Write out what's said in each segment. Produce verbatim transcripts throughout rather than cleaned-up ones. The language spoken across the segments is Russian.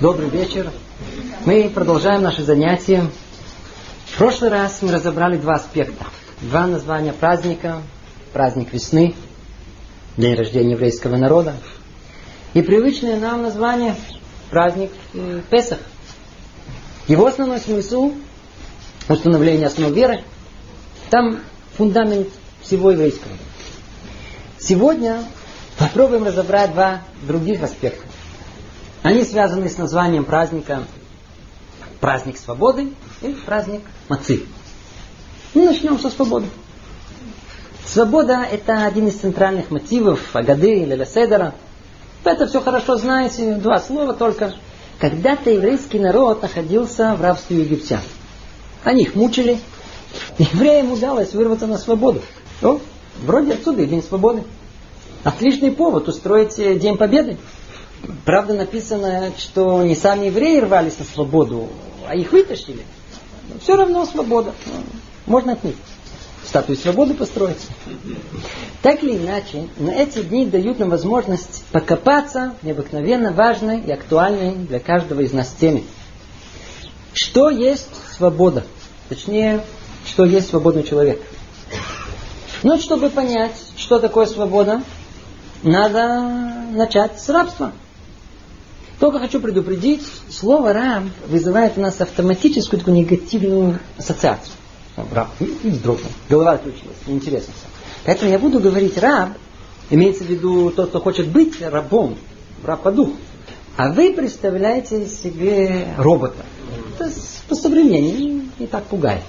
Добрый вечер. Мы продолжаем наши занятия. В прошлый раз мы разобрали два аспекта. Два названия праздника. Праздник весны, день рождения еврейского народа. И привычное нам название праздник э, Песах. Его основной смысл — установление основ веры. Там фундамент всего еврейского. Сегодня попробуем разобрать два других аспекта. Они связаны с названием праздника праздник свободы и праздник Мацы. Ну, начнем со свободы. Свобода — это один из центральных мотивов Агады или Седера. Это все хорошо знаете, два слова только. Когда-то еврейский народ находился в рабстве у египтян. Они их мучили. Евреям удалось вырваться на свободу. О, вроде отсюда и День свободы. Отличный повод устроить День Победы. Правда, написано, что не сами евреи рвались на свободу, а их вытащили. Но все равно свобода. Можно отметить. Статую свободы построить. Так или иначе, на эти дни дают нам возможность покопаться в необыкновенно важной и актуальной для каждого из нас теме. Что есть свобода? Точнее, что есть свободный человек. Но чтобы понять, что такое свобода, надо начать с рабства. Только хочу предупредить, слово «раб» вызывает у нас автоматическую такую негативную ассоциацию. Раб. И вздрогнул. Голова отключилась. Неинтересно. Поэтому я буду говорить «раб», имеется в виду тот, кто хочет быть рабом, раб по духу. А вы представляете себе робота. Это по современному не так пугает.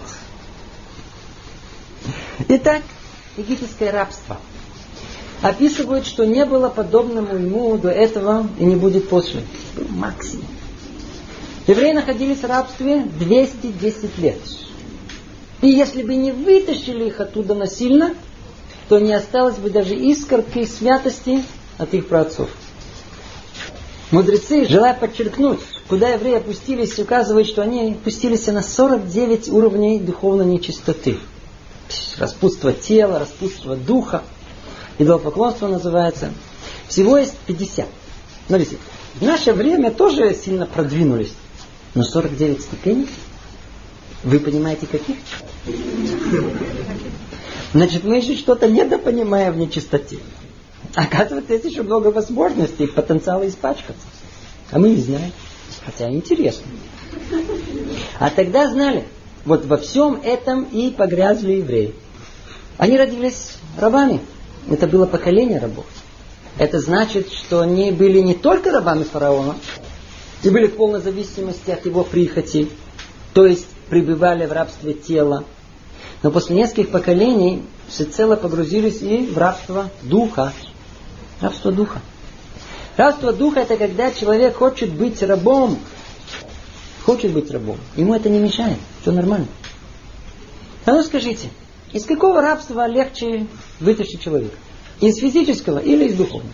Итак, египетское рабство. Описывают, что не было подобному ему до этого и не будет после. Максимум. Евреи находились в рабстве двести десять лет. И если бы не вытащили их оттуда насильно, то не осталось бы даже искорки святости от их праотцов. Мудрецы, желая подчеркнуть, куда евреи опустились, указывают, что они опустились на сорок девять уровней духовной нечистоты. Распутство тела, распутство духа. Идолопоклонство называется. Всего есть пятьдесят. Смотрите, в наше время тоже сильно продвинулись. Но сорок девять ступеней? Вы понимаете, каких? Значит, мы еще что-то недопонимаем в нечистоте. Оказывается, есть еще много возможностей, потенциала испачкаться. А мы не знаем. Хотя интересно. А тогда знали. Вот во всем этом и погрязли евреи. Они родились рабами. Это было поколение рабов. Это значит, что они были не только рабами фараона, и были в полной зависимости от его прихоти, то есть пребывали в рабстве тела. Но после нескольких поколений всецело погрузились и в рабство духа. Рабство духа. Рабство духа — это когда человек хочет быть рабом. Хочет быть рабом. Ему это не мешает. Все нормально. А ну скажите, из какого рабства легче вытащить человека? Из физического или из духовного?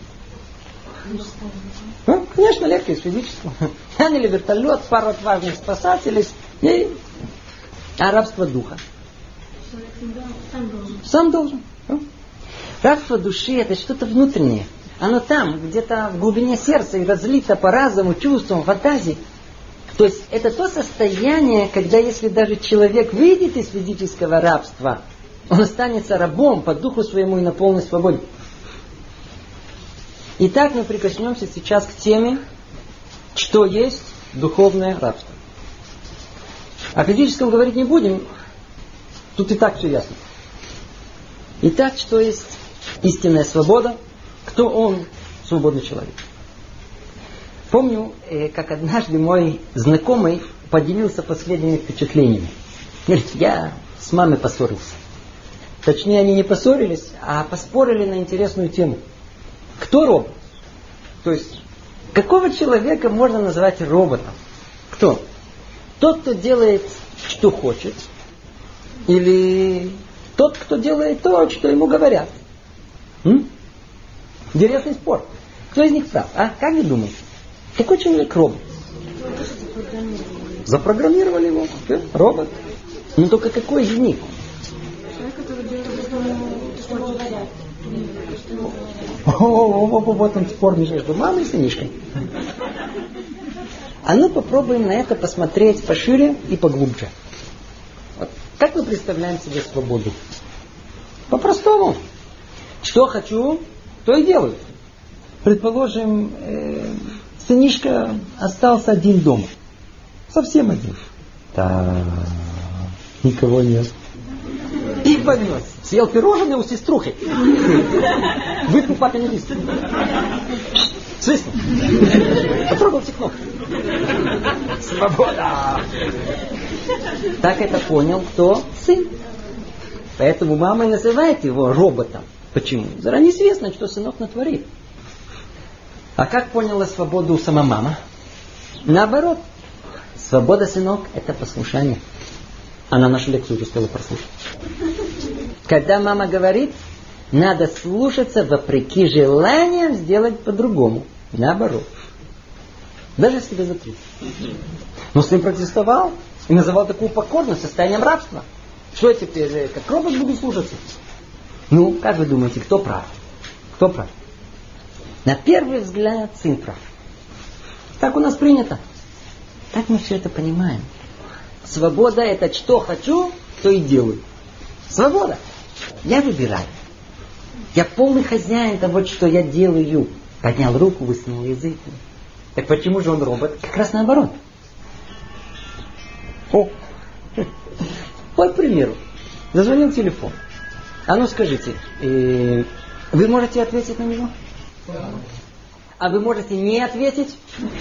Ну, конечно, легче из физического. Наняли вертолет, пару отважных спасателей. И... А рабство духа? Сам должен. Сам должен. Ну? Рабство души — это что-то внутреннее. Оно там, где-то в глубине сердца и разлито по разуму, чувствам, фантазии. То есть это то состояние, когда если даже человек выйдет из физического рабства, он останется рабом по духу своему и на полной свободе. Итак, мы прикоснемся сейчас к теме, что есть духовное рабство. О физическом говорить не будем. Тут и так все ясно. Итак, что есть истинная свобода? Кто он, свободный человек? Помню, как однажды мой знакомый поделился последними впечатлениями. Говорит, я с мамой поссорился. Точнее, они не поссорились, а поспорили на интересную тему. Кто робот? То есть, какого человека можно назвать роботом? Кто? Тот, кто делает, что хочет, или тот, кто делает то, что ему говорят? М? Интересный спор. Кто из них прав? А? Как вы думаете? Какой человек робот? Запрограммировали его. Да? Робот. Ну только какой из них? О, вот он спор между мамой и сынишкой. А ну попробуем на это посмотреть пошире и поглубже. Вот. Как мы представляем себе свободу? По-простому. Что хочу, то и делаю. Предположим, э, сынишка остался один дома. Совсем один. Да, никого нет. И понес. Съел пирожное у сеструхи. Выпил папин лист. Свистнул. Потрогал стекло. Свобода. Так это понял кто? Сын. Поэтому мама и называет его роботом. Почему? Заранее известно, что сынок натворит. А как поняла свободу сама мама? Наоборот. Свобода, сынок, это послушание. Она нашу лекцию успела прослушать. Когда мама говорит, надо слушаться вопреки желаниям сделать по-другому. Наоборот. Даже если тебе за тридцать. Но сын протестовал и называл такую покорность состоянием рабства. Что я теперь, как робот буду слушаться? Ну, как вы думаете, кто прав? Кто прав? На первый взгляд сын прав. Так у нас принято. Так мы все это понимаем. Свобода это что хочу, то и делаю. Свобода. Я выбираю. Я полный хозяин того, что я делаю. Поднял руку, высунул язык. Так почему же он робот? Как раз наоборот. О! Вот, к примеру, зазвонил телефон. А ну скажите, э, вы можете ответить на него? А вы можете не ответить?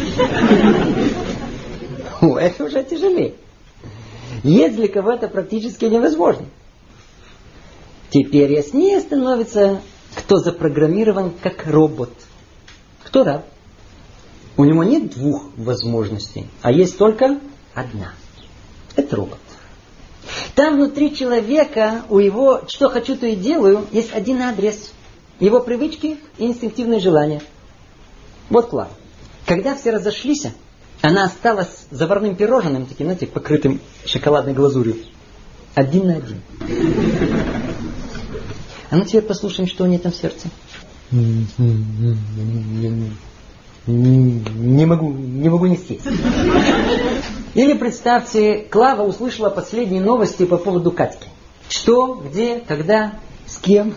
О, это уже тяжелее. Есть для кого это практически невозможно. Теперь яснее становится, кто запрограммирован как робот. Кто раб? У него нет двух возможностей, а есть только одна. Это робот. Там внутри человека, у его что хочу, то и делаю, есть один адрес. Его привычки и инстинктивные желания. Вот Клара. Когда все разошлись, она осталась заварным пирожным, таким, знаете, покрытым шоколадной глазурью. Один на один. А ну теперь послушаем, что у нее там в сердце. Не могу, не могу нести. Или представьте, Клава услышала последние новости по поводу Катьки. Что, где, когда, с кем.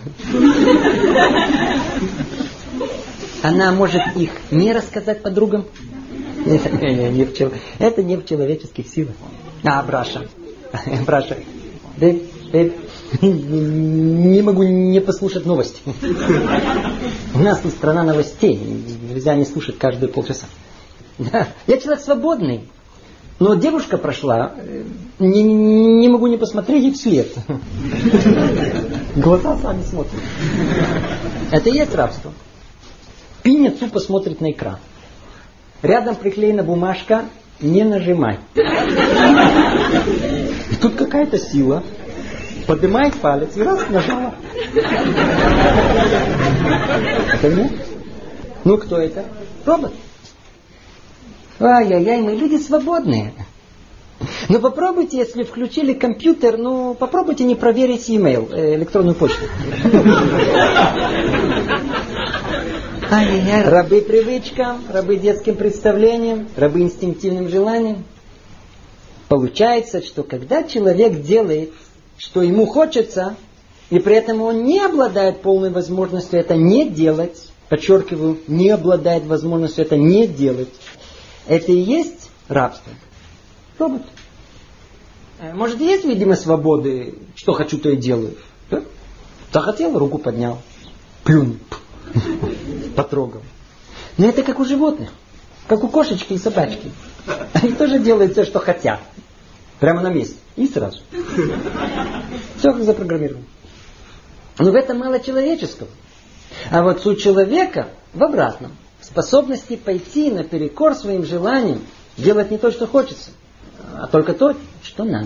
Она может их не рассказать подругам. Это не, не в, чел... Это не в человеческих силах. А, Браша. Браша. Бэб, бэб. Не могу не послушать новости. У нас тут страна новостей. Нельзя не слушать каждые полчаса. Да. Я человек свободный. Но девушка прошла. Не, не могу не посмотреть ей вслед. Глаза сами смотрят. Это и есть рабство. Пиня тупо смотрит на экран. Рядом приклеена бумажка «Не нажимай». И тут какая-то сила поднимает палец и раз нажала. Это не? Ну кто это? Робот. Ай-яй-яй, мы люди свободные. Но попробуйте, если включили компьютер, ну попробуйте не проверить e-mail, э, электронную почту. Ай-яй-яй, рабы привычкам, рабы детским представлениям, рабы инстинктивным желаниям. Получается, что когда человек делает, что ему хочется, и при этом он не обладает полной возможностью это не делать, подчеркиваю, не обладает возможностью это не делать, это и есть рабство. Робот. Может, есть видимость свободы, что хочу, то и делаю. Да? Захотел, руку поднял. Плюнул. Потрогал. Но это как у животных. Как у кошечки и собачки. Они тоже делают все, что хотят. Прямо на месте. И сразу. Все как запрограммировано. Но в этом мало человеческого. А вот суть человека в обратном. В способности пойти наперекор своим желаниям. Делать не то, что хочется. А только то, что надо.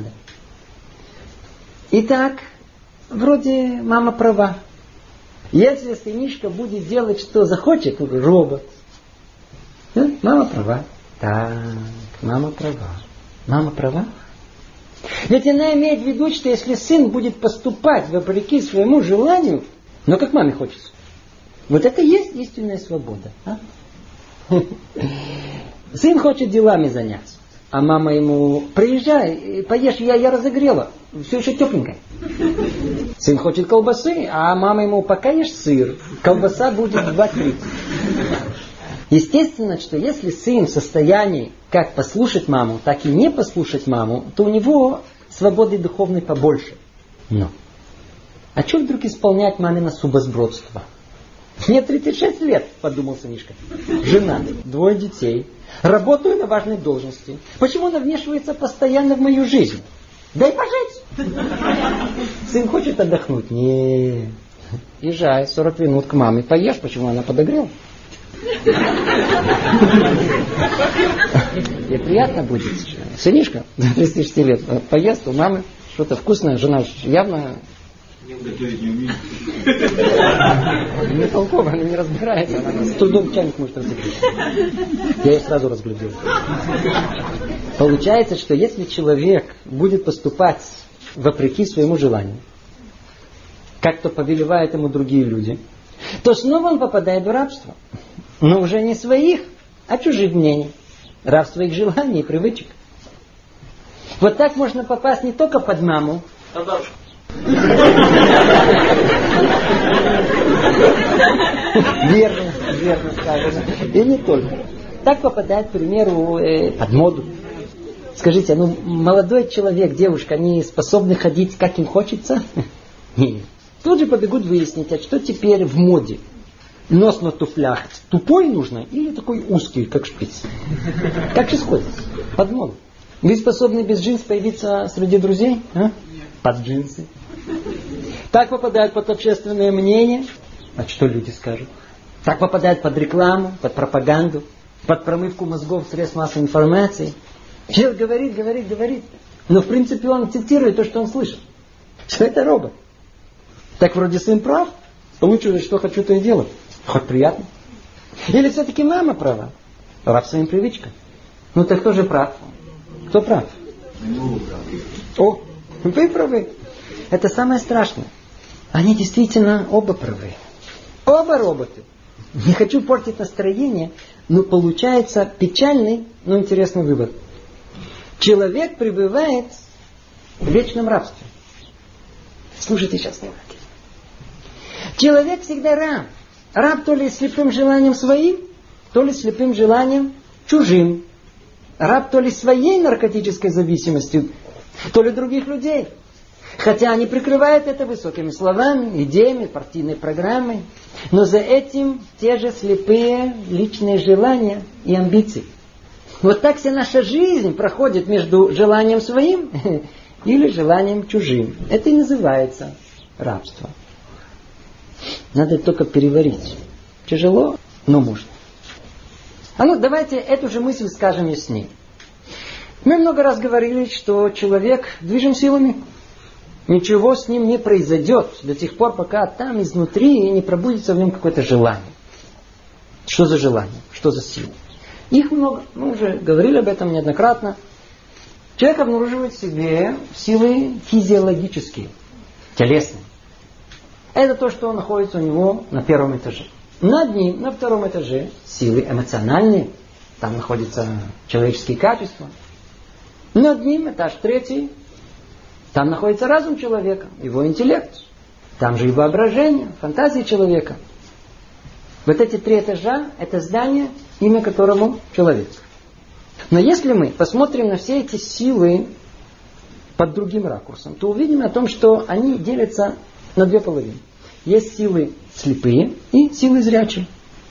Итак, вроде мама права. Если сынишка будет делать, что захочет, то робот. Да? Мама права. Так, мама права. Мама права? Ведь она имеет в виду, что если сын будет поступать вопреки своему желанию, но как маме хочется, вот это и есть истинная свобода. А? Сын хочет делами заняться. А мама ему: приезжай, поешь, я, я разогрела. Все еще тепленькое. Сын хочет колбасы, а мама ему: пока ешь сыр, колбаса будет два тридцать. Естественно, что если сын в состоянии как послушать маму, так и не послушать маму, то у него свободы духовной побольше. Но. А что вдруг исполнять мамино сумасбродство? Мне тридцать шесть лет, подумал сынишка. Жена, двое детей. Работаю на важной должности. Почему она вмешивается постоянно в мою жизнь? Дай пожить. Сын хочет отдохнуть? Не. Езжай сорок минут к маме. Поешь, почему она подогрела. Ей приятно будет. Сынишка, до тридцати шести лет, поест у мамы что-то вкусное. Жена явно... Не толково, она не разбирается. Она с трудом чайник может разогреть. Я ее сразу разглядел. Получается, что если человек будет поступать вопреки своему желанию, как-то повелевают ему другие люди, то снова он попадает в рабство. Но уже не своих, а чужих мнений. Рабство их желаний и привычек. Вот так можно попасть не только под маму, Верно, верно сказано. И не только. Так попадает, к примеру, под моду. Скажите, ну молодой человек, девушка, они способны ходить, как им хочется? Нет. Тут же побегут выяснить, а что теперь в моде. Нос на туфлях тупой нужно или такой узкий, как шпиц? Как же сходится? Под моду. Вы способны без джинс появиться среди друзей? А? Под джинсы. Так попадают под общественное мнение. А что люди скажут? Так попадают под рекламу, под пропаганду, под промывку мозгов средств массовой информации. Человек говорит, говорит, говорит. Но в принципе он цитирует то, что он слышит. Что это робот. Так вроде сын прав. Лучше, что хочу, то и делать. Хоть приятно. Или все-таки мама права? Раб своим привычкам. Ну так кто же прав? Кто прав? О, вы правы. Это самое страшное. Они действительно оба правы. Оба роботы. Не хочу портить настроение, но получается печальный, но интересный вывод. Человек пребывает в вечном рабстве. Слушайте сейчас внимательно. Человек всегда раб. Раб то ли слепым желанием своим, то ли слепым желанием чужим. Раб то ли своей наркотической зависимостью, то ли других людей. Хотя они прикрывают это высокими словами, идеями, партийной программой. Но за этим те же слепые личные желания и амбиции. Вот так вся наша жизнь проходит между желанием своим или желанием чужим. Это и называется рабство. Надо только переварить. Тяжело, но можно. А ну давайте эту же мысль скажем яснее. Мы много раз говорили, что человек движим силами. Ничего с ним не произойдет до тех пор, пока там изнутри не пробудится в нем какое-то желание. Что за желание? Что за сила? Их много. Мы уже говорили об этом неоднократно. Человек обнаруживает в себе силы физиологические, телесные. Это то, что находится у него на первом этаже. Над ним, на втором этаже, силы эмоциональные. Там находятся человеческие качества. Над ним этаж третий. Там находится разум человека, его интеллект. Там же и воображение, фантазия человека. Вот эти три этажа – это здание, имя которому человек. Но если мы посмотрим на все эти силы под другим ракурсом, то увидим о том, что они делятся на две половины. Есть силы слепые и силы зрячие.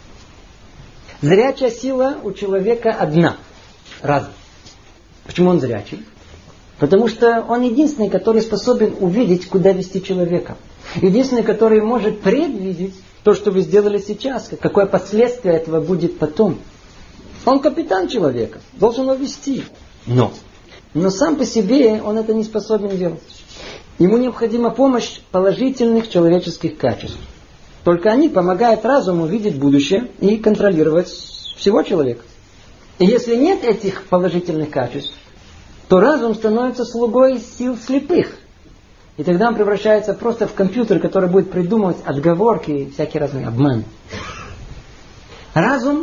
Зрячая сила у человека одна. Разум. Почему он зрячий? Потому что он единственный, который способен увидеть, куда вести человека. Единственный, который может предвидеть то, что вы сделали сейчас, какое последствие этого будет потом. Он капитан человека, должен его вести. Но, но сам по себе он это не способен делать. Ему необходима помощь положительных человеческих качеств. Только они помогают разуму видеть будущее и контролировать всего человека. И если нет этих положительных качеств, то разум становится слугой сил слепых. И тогда он превращается просто в компьютер, который будет придумывать отговорки и всякие разные обманы. Разум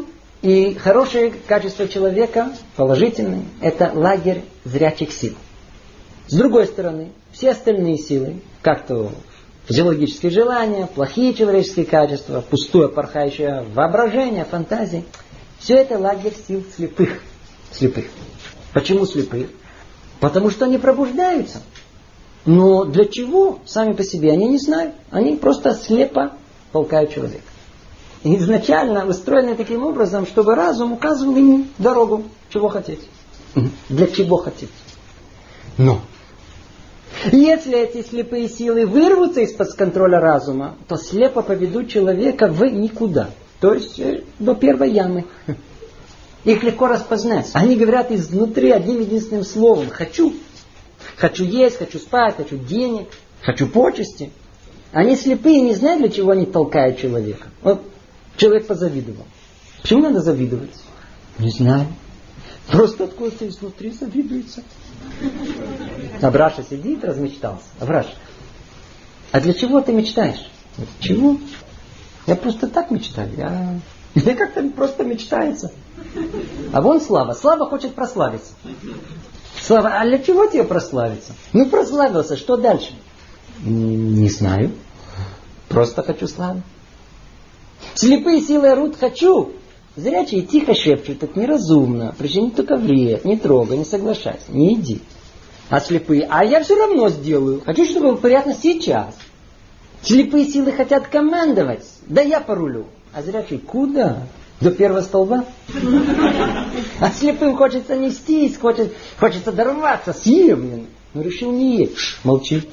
И хорошее качество человека, положительное, это лагерь зрячих сил. С другой стороны, все остальные силы, как то физиологические желания, плохие человеческие качества, пустое порхающее воображение, фантазии, все это лагерь сил слепых. Слепых. Почему слепых? Потому что они пробуждаются. Но для чего? Сами по себе они не знают. Они просто слепо толкают человека. И изначально устроены таким образом, чтобы разум указывал им дорогу, чего хотеть. Для чего хотеть. Но если эти слепые силы вырвутся из-под контроля разума, то слепо поведут человека в никуда. То есть до первой ямы. Их легко распознать. Они говорят изнутри одним единственным словом. Хочу. Хочу есть, хочу спать, хочу денег, хочу почести. Они слепые, не знают, для чего они толкают человека. Вот человек позавидовал. Почему надо завидовать? Не знаю. Просто откуда-то изнутри завидуется. Абраша сидит, размечтался. Абраша, а для чего ты мечтаешь? Чего? Я просто так мечтаю. Я... Мне как-то просто мечтается. А вон Слава. Слава хочет прославиться. Слава, а для чего тебе прославиться? Ну, прославился, что дальше? Не знаю. Просто хочу славы. Слепые силы орут «хочу». Зрячие тихо шепчут, это неразумно. Причини только вред, не трогай, не соглашайся, не иди. А слепые, а я все равно сделаю. Хочу, чтобы было приятно сейчас. Слепые силы хотят командовать. Да я порулю. А зрячие куда? До первого столба? А слепым хочется нестись, хочет, хочется дорваться, съем. Но решил не есть. Ш, молчи.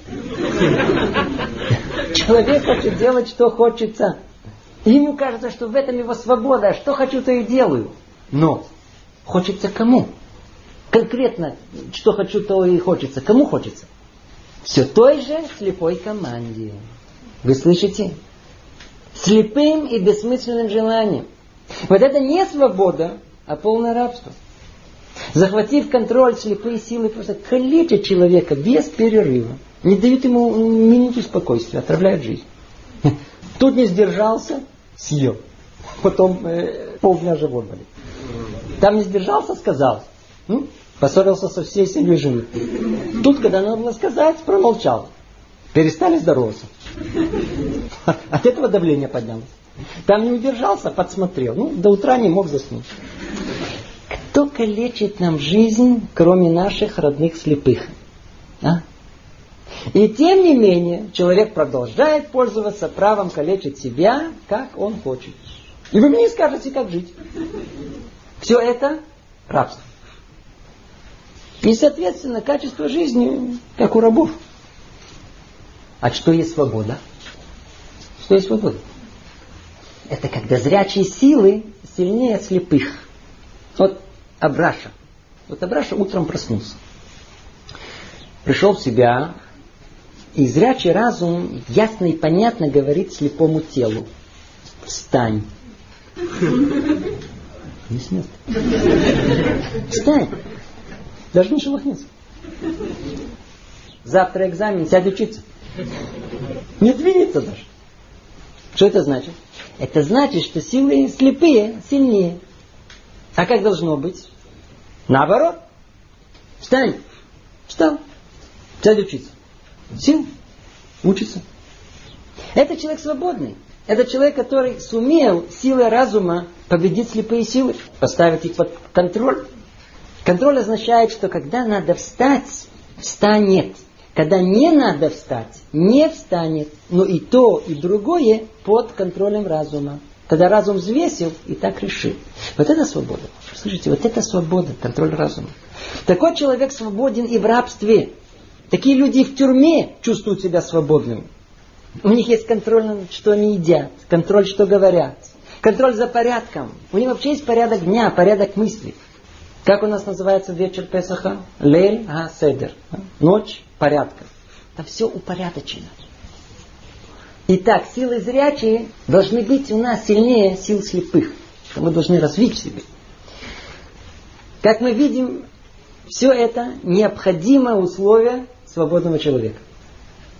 Человек хочет делать, что хочется. И ему кажется, что в этом его свобода. Что хочу, то и делаю. Но хочется кому? Конкретно, что хочу, то и хочется. Кому хочется? Все той же слепой команде. Вы слышите? Слепым и бессмысленным желанием. Вот это не свобода, а полное рабство. Захватив контроль, слепые силы просто калечат человека без перерыва. Не дают ему минуту спокойствия, отравляют жизнь. Тут не сдержался, съел. Потом э, полдня живот болит. Там не сдержался, сказал. Ну, поссорился со всей семьей жены. Тут, когда надо было сказать, промолчал. Перестали здороваться. От этого давление поднялось. Там не удержался, подсмотрел. Ну, до утра не мог заснуть. Кто калечит нам жизнь, кроме наших родных слепых? А? И тем не менее, человек продолжает пользоваться правом калечить себя, как он хочет. И вы мне не скажете, как жить. Все это рабство. И, соответственно, качество жизни, как у рабов. А что есть свобода? Что есть свобода? Это когда зрячие силы сильнее слепых. Вот Абраша. Вот Абраша утром проснулся. Пришел в себя. И зрячий разум ясно и понятно говорит слепому телу. Встань. Не с места. Встань. Даже не шелохнется. Завтра экзамен, сядь учиться. Не двинется даже. Что это значит? Это значит, что силы слепые сильнее. А как должно быть? Наоборот. Встань. Встал. Сядь учиться. Сил. Учится. Это человек свободный. Это человек, который сумел силой разума победить слепые силы, поставить их под контроль. Контроль означает, что когда надо встать, встанет. Когда не надо встать, не встанет. Но и то, и другое под контролем разума. Когда разум взвесил и так решил. Вот это свобода. Слушайте, вот это свобода, контроль разума. Такой человек свободен и в рабстве. Такие люди в тюрьме чувствуют себя свободными. У них есть контроль, что они едят, контроль, что говорят, контроль за порядком. У них вообще есть порядок дня, порядок мыслей. Как у нас называется вечер Песаха? Лель ха-седер. Ночь порядка. Там все упорядочено. Итак, силы зрячие должны быть у нас сильнее сил слепых. Что мы должны развить в себе. Как мы видим, все это необходимое условие свободного человека.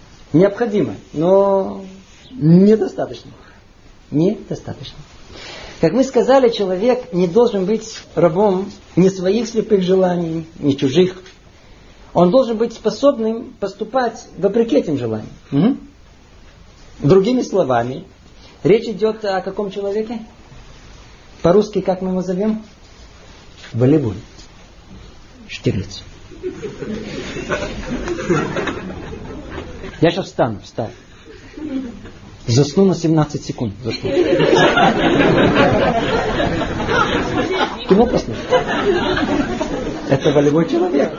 Необходимо, но недостаточно. Недостаточно. Как мы сказали, человек не должен быть рабом ни своих слепых желаний, ни чужих. Он должен быть способным поступать вопреки этим желаниям. Угу. Другими словами, речь идет о каком человеке? По-русски как мы его зовем? Волейбол. Штирлиц. Я сейчас встану, встану. Засну на семнадцать секунд. Засну. Кино посмотрим. Это волевой человек.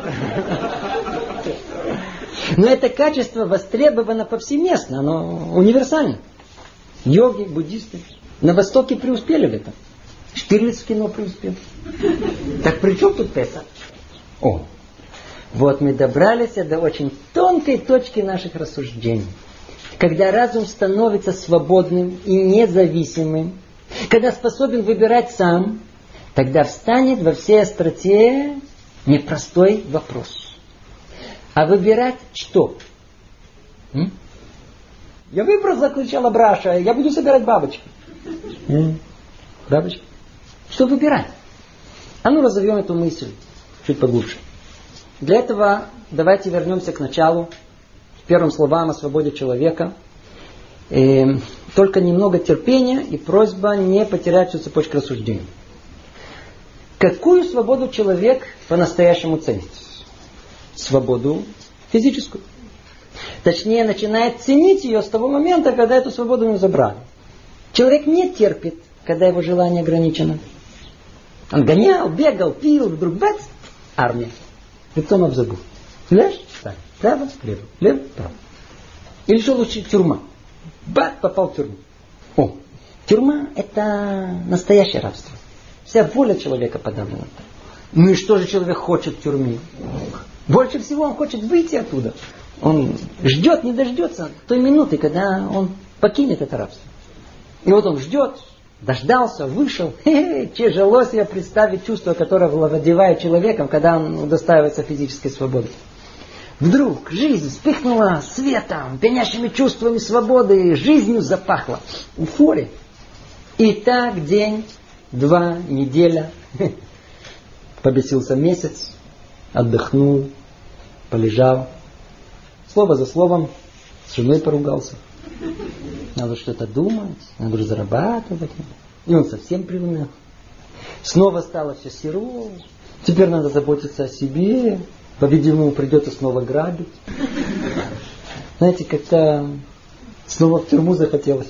Но это качество востребовано повсеместно. Оно универсально. Йоги, буддисты на Востоке преуспели в этом. Штирлиц в кино преуспел. Так при чем тут Песах? О, вот мы добрались до очень тонкой точки наших рассуждений. Когда разум становится свободным и независимым, когда способен выбирать сам, тогда встанет во всей остроте непростой вопрос. А выбирать что? М? Я выбрал, закричала Браша, я буду собирать бабочки. М? Бабочки? Что выбирать? А ну разовьем эту мысль чуть поглубже. Для этого давайте вернемся к началу, к первым словам о свободе человека. И только немного терпения и просьба не потерять всю цепочку рассуждений. Какую свободу человек по-настоящему ценит? Свободу физическую. Точнее, начинает ценить ее с того момента, когда эту свободу ему забрали. Человек не терпит, когда его желание ограничено. Он гонял, бегал, пил, вдруг бац, армия. И кто нам забыл? Ляжь, так, право, лево, лево, право. Или что лучше, тюрьма. Бац, попал в тюрьму. О, тюрьма это настоящее рабство. Вся воля человека подавлена. Ну и что же человек хочет в тюрьме? Больше всего он хочет выйти оттуда. Он ждет, не дождется той минуты, когда он покинет это рабство. И вот он ждет, дождался, вышел. Хе-хе, тяжело себе представить чувство, которое владевает человеком, когда он удостаивается физической свободы. Вдруг жизнь вспыхнула светом, пенящими чувствами свободы, жизнью запахла. Эйфория. И так день, два, неделя. Побесился месяц, отдохнул, полежал. Слово за словом с женой поругался. Надо что-то думать, надо уже зарабатывать. И он совсем приуныл. Снова стало все серо. Теперь надо заботиться о себе. По-видимому, придется снова грабить. Знаете, как-то снова в тюрьму захотелось.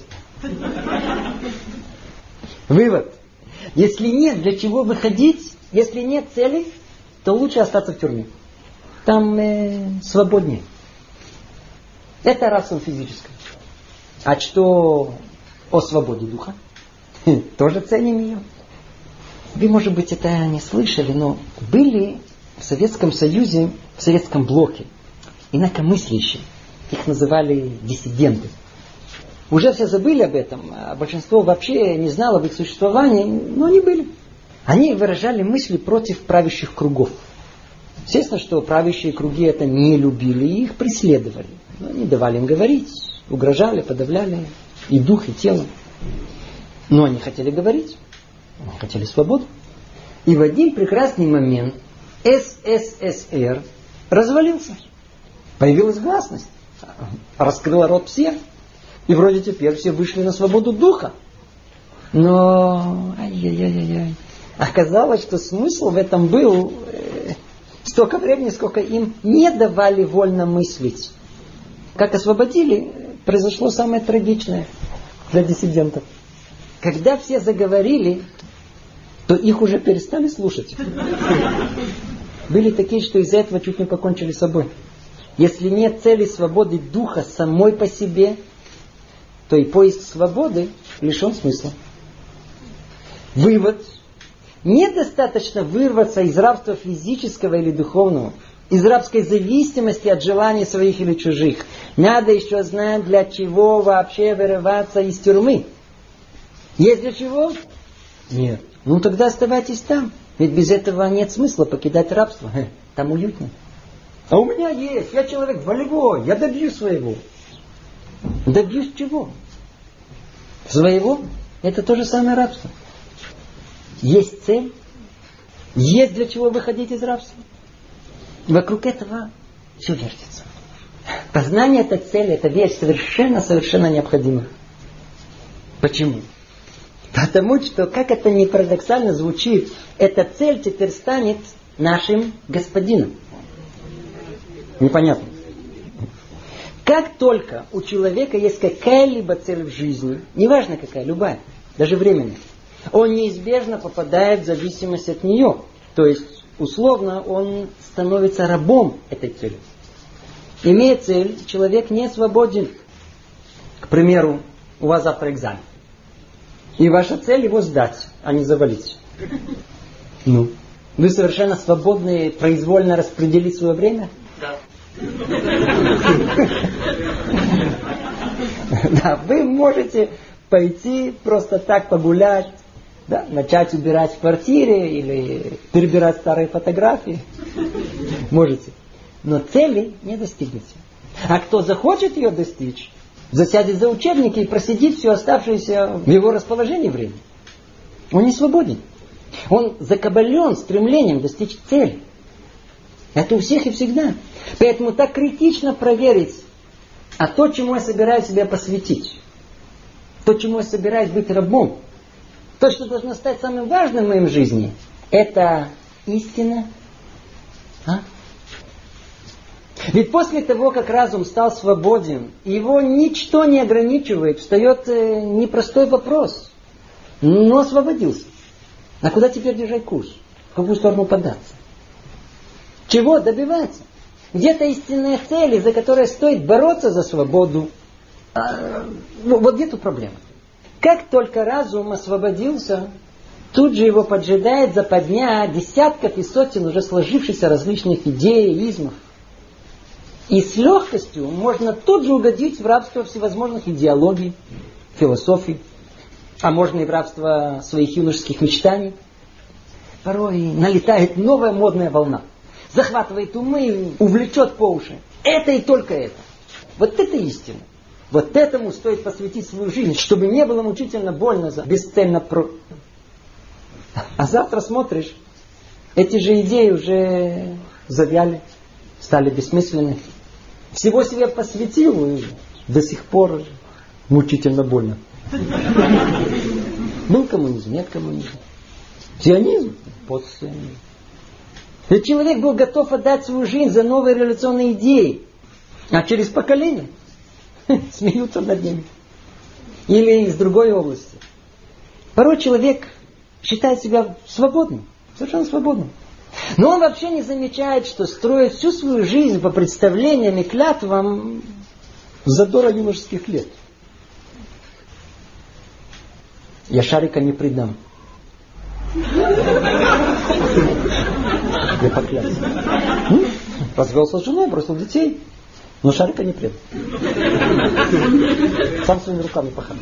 Вывод. Если нет для чего выходить, если нет цели, то лучше остаться в тюрьме. Там э, свободнее. Это рабство физическое. А что о свободе духа? Тоже ценим ее. Вы, может быть, это не слышали, но были в Советском Союзе, в Советском блоке инакомыслящие. Их называли диссиденты. Уже все забыли об этом, а большинство вообще не знало об их существовании, но они были. Они выражали мысли против правящих кругов. Естественно, что правящие круги это не любили и их преследовали. Но не давали им говорить, угрожали, подавляли и дух, и тело. Но они хотели говорить, они хотели свободу. И в один прекрасный момент эс эс эс эр развалился. Появилась гласность. Раскрыла рот всех. И вроде теперь все вышли на свободу духа. Но ай-яй-яй-яй. Оказалось, что смысл в этом был э, столько времени, сколько им не давали вольно мыслить. Как освободили, произошло самое трагичное для диссидентов. Когда все заговорили, то их уже перестали слушать. Были такие, что из-за этого чуть не покончили с собой. Если нет цели свободы духа самой по себе, то и поиск свободы лишен смысла. Вывод. Недостаточно вырваться из рабства физического или духовного, из рабской зависимости от желаний своих или чужих. Надо еще знать, для чего вообще вырываться из тюрьмы. Есть для чего? Нет. Ну тогда оставайтесь там. Ведь без этого нет смысла покидать рабство. Там уютно. А у меня есть. Я человек волевой. Я добьюсь своего. Добьюсь чего? Своего? Это то же самое рабство. есть цель, есть для чего выходить из рабства. Вокруг этого все вертится. Познание этой цели, это вещь совершенно-совершенно необходима. Почему? Потому что, как это ни парадоксально звучит, эта цель теперь станет нашим господином. Непонятно. Как только у человека есть какая-либо цель в жизни, неважно какая, любая, даже временная, он неизбежно попадает в зависимость от нее. То есть, условно, он становится рабом этой цели. Имея цель, человек не свободен. К примеру, у вас завтра экзамен. И ваша цель его сдать, а не завалить. Ну, вы совершенно свободны произвольно распределить свое время? Да. Да, вы можете пойти просто так погулять, да, начать убирать в квартире или перебирать старые фотографии. Можете. Но цели не достигнете. А кто захочет ее достичь, засядет за учебники и просидит все оставшееся в его расположении времени. Он не свободен. Он закабален стремлением достичь цели. Это у всех и всегда. Поэтому так критично проверить, а то, чему я собираюсь себя посвятить, то, чему я собираюсь быть рабом, то, что должно стать самым важным в моей жизни, это истина. А? Ведь после того, как разум стал свободен, его ничто не ограничивает, встает непростой вопрос. Но освободился. А куда теперь держать курс? В какую сторону податься? Чего добиваться? Где-то истинные цели, за которые стоит бороться за свободу. А, ну, вот где тут проблема? Как только разум освободился, тут же его поджидает западня десятков и сотен уже сложившихся различных идей, измов. И с легкостью можно тут же угодить в рабство всевозможных идеологий, философий, а можно и в рабство своих юношеских мечтаний. Порой налетает новая модная волна, захватывает умы, увлечет по уши. Это и только это. Вот это истина. Вот этому стоит посвятить свою жизнь, чтобы не было мучительно больно за бесцельно про... А завтра смотришь, эти же идеи уже завяли, стали бессмысленны. Всего себе посвятил и до сих пор мучительно больно. Был коммунизм, нет коммунизма. Сионизм, постсионизм. Ведь человек был готов отдать свою жизнь за новые революционные идеи. А через поколение смеются над ними. Или из другой области. Порой человек считает себя свободным, совершенно свободным. Но он вообще не замечает, что строит всю свою жизнь по представлениям и клятвам задора юношеских лет. Я шарика не предам. Я поклялся. Развелся с женой, бросил детей, но шарика не предам. Сам своими руками пахал.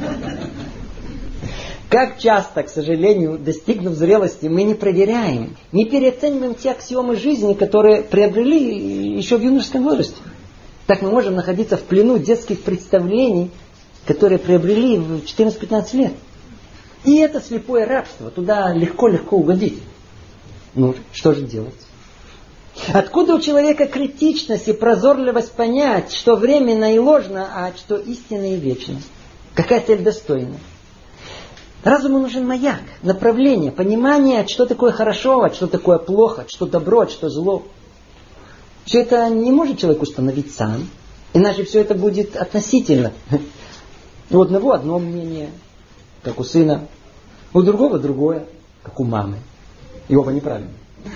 Как часто, к сожалению, достигнув зрелости, мы не проверяем, не переоцениваем те аксиомы жизни, которые приобрели еще в юношеском возрасте. Так мы можем находиться в плену детских представлений, которые приобрели в четырнадцать-пятнадцать лет. И это слепое рабство, туда легко-легко угодить. Ну, что же делать? Откуда у человека критичность и прозорливость понять, что временно и ложно, а что истинно и вечно? Какая цель достойна? Разуму нужен маяк, направление, понимание, что такое хорошо, а что такое плохо, что добро, а что зло. Все это не может человек установить сам, иначе все это будет относительно. У одного одно мнение, как у сына, у другого другое, как у мамы. И оба неправильно.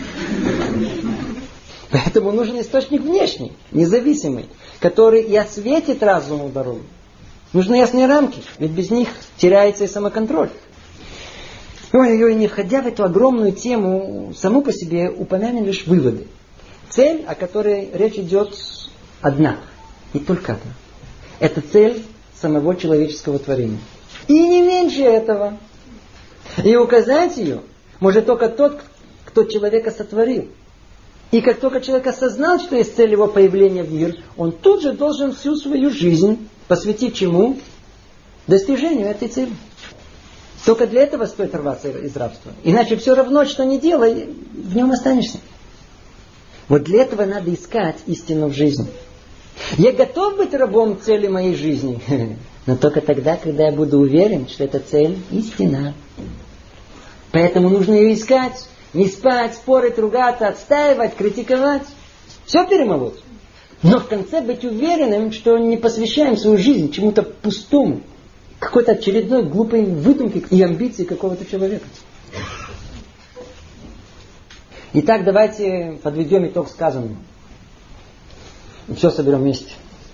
Поэтому нужен источник внешний, независимый, который и осветит разуму дорогу. Нужны ясные рамки, ведь без них теряется и самоконтроль. Ой-ой-ой, не входя в эту огромную тему, саму по себе упомянем лишь выводы. Цель, о которой речь идет, одна, и только одна. Это цель самого человеческого творения. И не меньше этого. И указать ее может только тот, кто человека сотворил. И как только человек осознал, что есть цель его появления в мир, он тут же должен всю свою жизнь посвятить чему? Достижению этой цели. Только для этого стоит рваться из рабства. Иначе все равно, что не делай, в нем останешься. Вот для этого надо искать истину в жизни. Я готов быть рабом цели моей жизни, но только тогда, когда я буду уверен, что эта цель истина. Поэтому нужно ее искать, не спать, спорить, ругаться, отстаивать, критиковать. Все перемолоть. Но в конце быть уверенным, что не посвящаем свою жизнь чему-то пустому, какой-то очередной глупой выдумке и амбиции какого-то человека. Итак, давайте подведем итог сказанному. И все соберем вместе.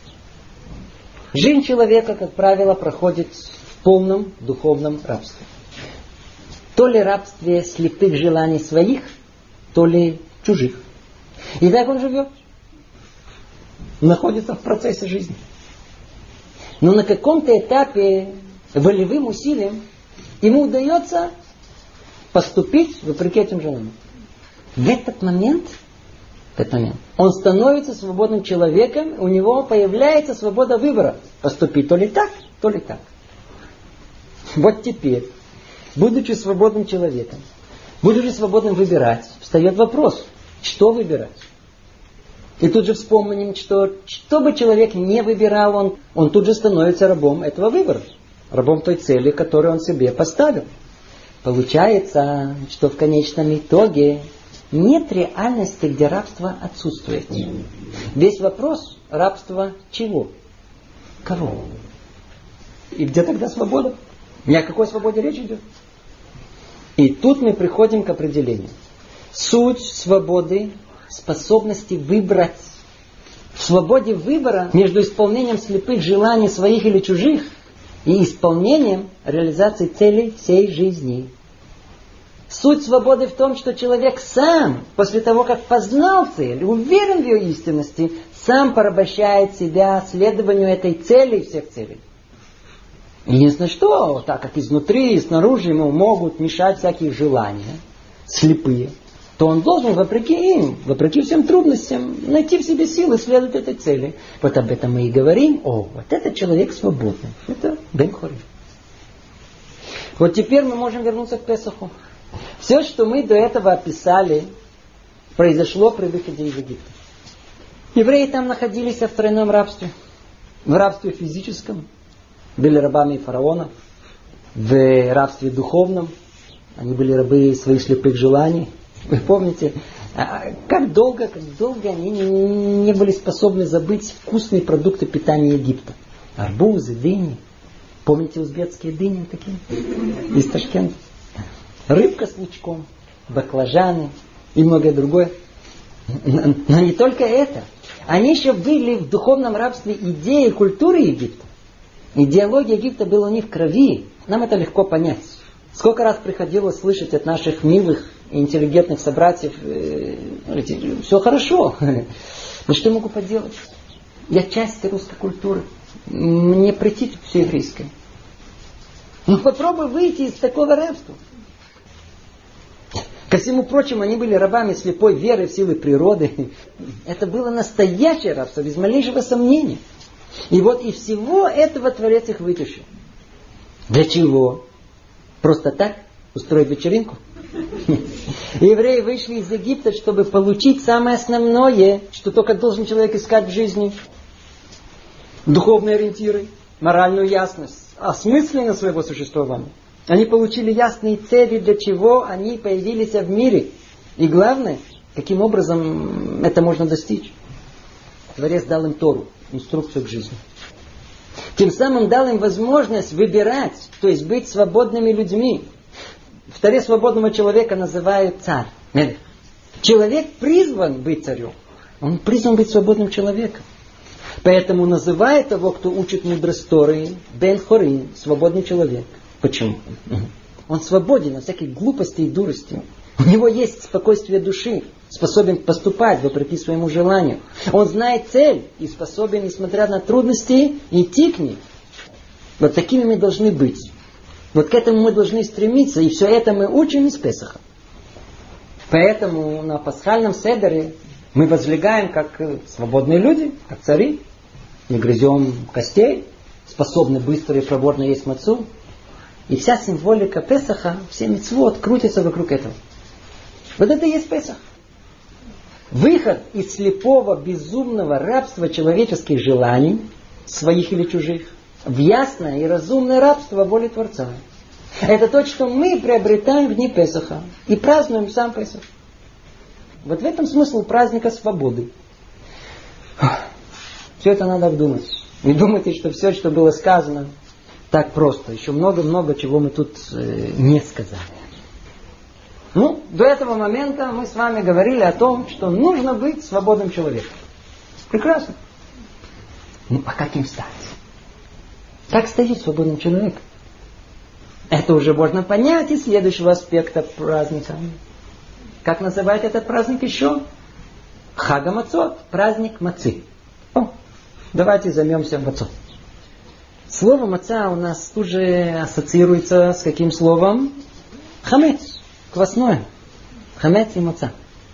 Жизнь человека, как правило, проходит в полном духовном рабстве. То ли рабстве слепых желаний своих, то ли чужих. И так он живет. Находится в процессе жизни. Но на каком-то этапе волевым усилием ему удается поступить вопреки этим желаниям. В этот момент, в этот момент он становится свободным человеком, у него появляется свобода выбора. Поступить то ли так, то ли так. Вот теперь, будучи свободным человеком, будучи свободным выбирать, встает вопрос, что выбирать. И тут же вспомним, что что бы человек не выбирал, он, он тут же становится рабом этого выбора. Рабом той цели, которую он себе поставил. Получается, что в конечном итоге нет реальности, где рабство отсутствует. Весь вопрос рабства чего? Кого? И где тогда свобода? Ни о какой свободе речь идет? И тут мы приходим к определению. Суть свободы — способности выбрать. В свободе выбора между исполнением слепых желаний своих или чужих и исполнением реализации целей всей жизни. Суть свободы в том, что человек сам, после того, как познал цель, уверен в ее истинности, сам порабощает себя следованию этой цели и всех целей. Единственное, что, так как изнутри и снаружи ему могут мешать всякие желания, слепые, то он должен, вопреки им, вопреки всем трудностям, найти в себе силы следовать этой цели. Вот об этом мы и говорим. О, вот этот человек свободный. Это Бен Хори. Вот теперь мы можем вернуться к Песаху. Все, что мы до этого описали, произошло при выходе из Египта. Евреи там находились в тройном рабстве. В рабстве физическом. Были рабами фараона. В рабстве духовном. Они были рабы своих слепых желаний. Вы помните, как долго, как долго они не были способны забыть вкусные продукты питания Египта. Арбузы, дыни. Помните узбекские дыни такие? Из Ташкента. Рыбка с лучком, баклажаны и многое другое. Но не только это. Они еще были в духовном рабстве идеи культуры Египта. Идеология Египта была у них в крови. Нам это легко понять. Сколько раз приходилось слышать от наших милых и интеллигентных собратьев, говорите, все хорошо. Но что я могу поделать? Я часть русской культуры. Мне претит все еврейское. Но попробуй выйти из такого рабства. Ко всему прочему, они были рабами слепой веры в силы природы. Это было настоящее рабство, без малейшего сомнения. И вот из всего этого Творец их вытащил. Для чего? Просто так? Устроить вечеринку? Евреи вышли из Египта, чтобы получить самое основное, что только должен человек искать в жизни. Духовные ориентиры, моральную ясность, осмысленность своего существования. Они получили ясные цели, для чего они появились в мире. И главное, каким образом это можно достичь. Творец дал им Тору, инструкцию к жизни. Тем самым дал им возможность выбирать, то есть быть свободными людьми. В Торе свободного человека называют царь. Человек призван быть царем. Он призван быть свободным человеком. Поэтому называют того, кто учит мудрость Торы, Бен Хори, свободный человек. Почему? Он свободен от всяких глупостей и дуростей. У него есть спокойствие души, способен поступать вопреки своему желанию. Он знает цель и способен, несмотря на трудности, идти к ней. Вот такими мы должны быть. Вот к этому мы должны стремиться. И все это мы учим из Песаха. Поэтому на пасхальном седере мы возлегаем как свободные люди, как цари. Не грызем костей, способны быстро и проворно есть мацу. И вся символика Песаха, все мицвот крутятся вокруг этого. Вот это и есть Песах. Выход из слепого, безумного рабства человеческих желаний, своих или чужих, в ясное и разумное рабство воли Творца. Это то, что мы приобретаем в дни Песаха и празднуем сам Песах. Вот в этом смысл праздника свободы. Все это надо обдумать. Не думайте, что все, что было сказано, так просто. Еще много-много чего мы тут э, не сказали. Ну, до этого момента мы с вами говорили о том, что нужно быть свободным человеком. Прекрасно. Ну, а каким стать? Как стать свободным человеком? Это уже можно понять из следующего аспекта праздника. Как называют этот праздник еще? Хага Мацот, праздник мацы. О, давайте займемся мацот. Слово маца у нас тут же ассоциируется с каким словом? Хамец, квасное. Хамец и маца.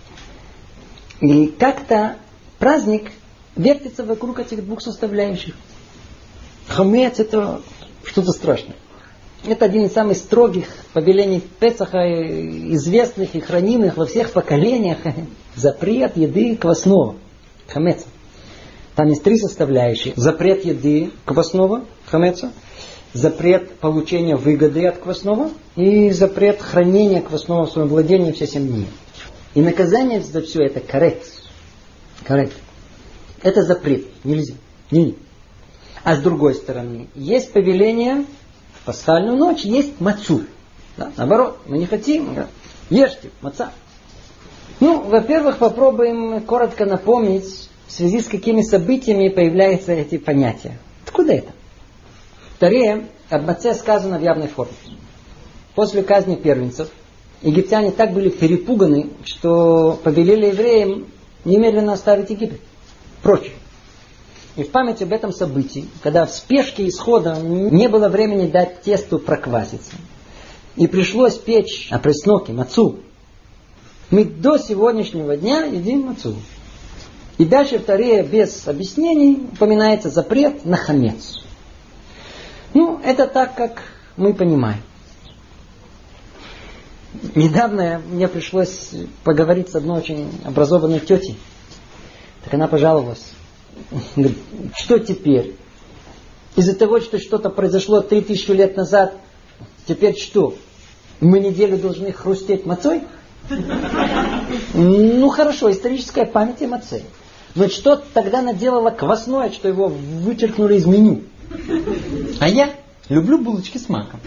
И как-то праздник вертится вокруг этих двух составляющих. Хамец — это что-то страшное. Это один из самых строгих повелений Песаха, известных и хранимых во всех поколениях. Запрет еды квасного. Хамеца. Там есть три составляющие. Запрет еды квасного, хамеца. Запрет получения выгоды от квасного. И запрет хранения квасного в своем владении все семь дней. И наказание за все это карет. Карет. Это запрет. Нельзя. Нельзя. А с другой стороны, есть повеление... В пасхальную ночь есть мацу. Да, наоборот, мы не хотим, да, ешьте маца. Ну, во-первых, попробуем коротко напомнить, в связи с какими событиями появляются эти понятия. Откуда это? В Торе об маце сказано в явной форме. После казни первенцев египтяне так были перепуганы, что повелели евреям немедленно оставить Египет. Прочь. И в память об этом событии, когда в спешке исхода не было времени дать тесту прокваситься, и пришлось печь опресноки, мацу, мы до сегодняшнего дня едим мацу. И дальше в Торе без объяснений упоминается запрет на хамец. Ну, это так, как мы понимаем. Недавно мне пришлось поговорить с одной очень образованной тетей. Так она пожаловалась. Говорит, что теперь? Из-за того, что что-то произошло три тысячи лет назад, теперь что? Мы неделю должны хрустеть мацой? Ну хорошо, историческая память о маце. Но что тогда наделала квасное, что его вычеркнули из меню? А я люблю булочки с маком.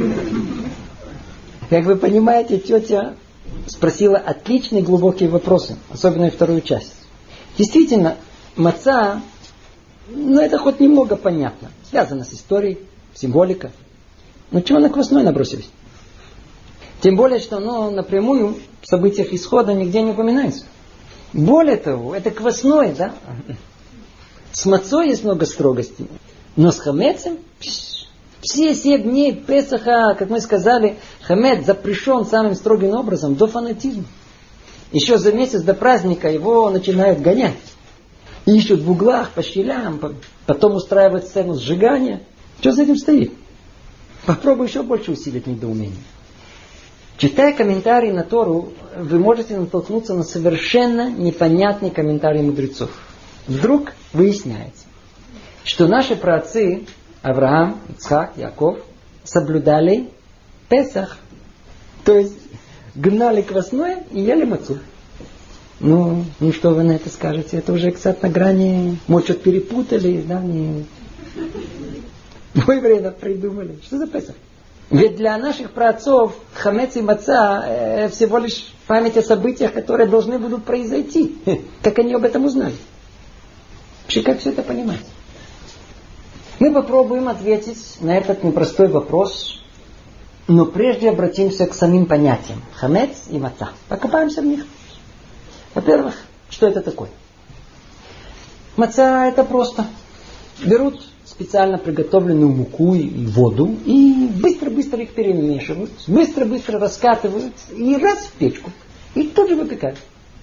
Как вы понимаете, тетя спросила отличные глубокие вопросы, особенно и вторую часть. Действительно, маца, ну это хоть немного понятно. Связано с историей, символика. Ну чего на квасной набросились? Тем более, что оно напрямую в событиях исхода нигде не упоминается. Более того, это квасное, да? С мацой есть много строгостей. Но с хамецем все семь дней Песаха, как мы сказали, хамец запрещен самым строгим образом до фанатизма. Еще за месяц до праздника его начинают гонять. Ищут в углах, по щелям, потом устраивают сцену сжигания. Что за этим стоит? Попробуй еще больше усилить недоумение. Читая комментарии на Тору, вы можете натолкнуться на совершенно непонятный комментарий мудрецов. Вдруг выясняется, что наши праотцы Авраам, Ицхак, Яков соблюдали Песах. То есть гнали квасное и ели мацу. Ну, ну что вы на это скажете? Это уже, кстати, на грани, может, что-то перепутали, да, не... Вы время придумали. Что за Песах? Ведь для наших праотцов хамец и маца э, всего лишь память о событиях, которые должны будут произойти. Как они об этом узнали? Вообще, как все это понимать? Мы попробуем ответить на этот непростой вопрос, но прежде обратимся к самим понятиям хамец и маца. Покопаемся в них. Во-первых, что это такое? Маца — это просто. Берут специально приготовленную муку и воду и быстро-быстро их перемешивают, быстро-быстро раскатывают и раз в печку. И тут же выпекают.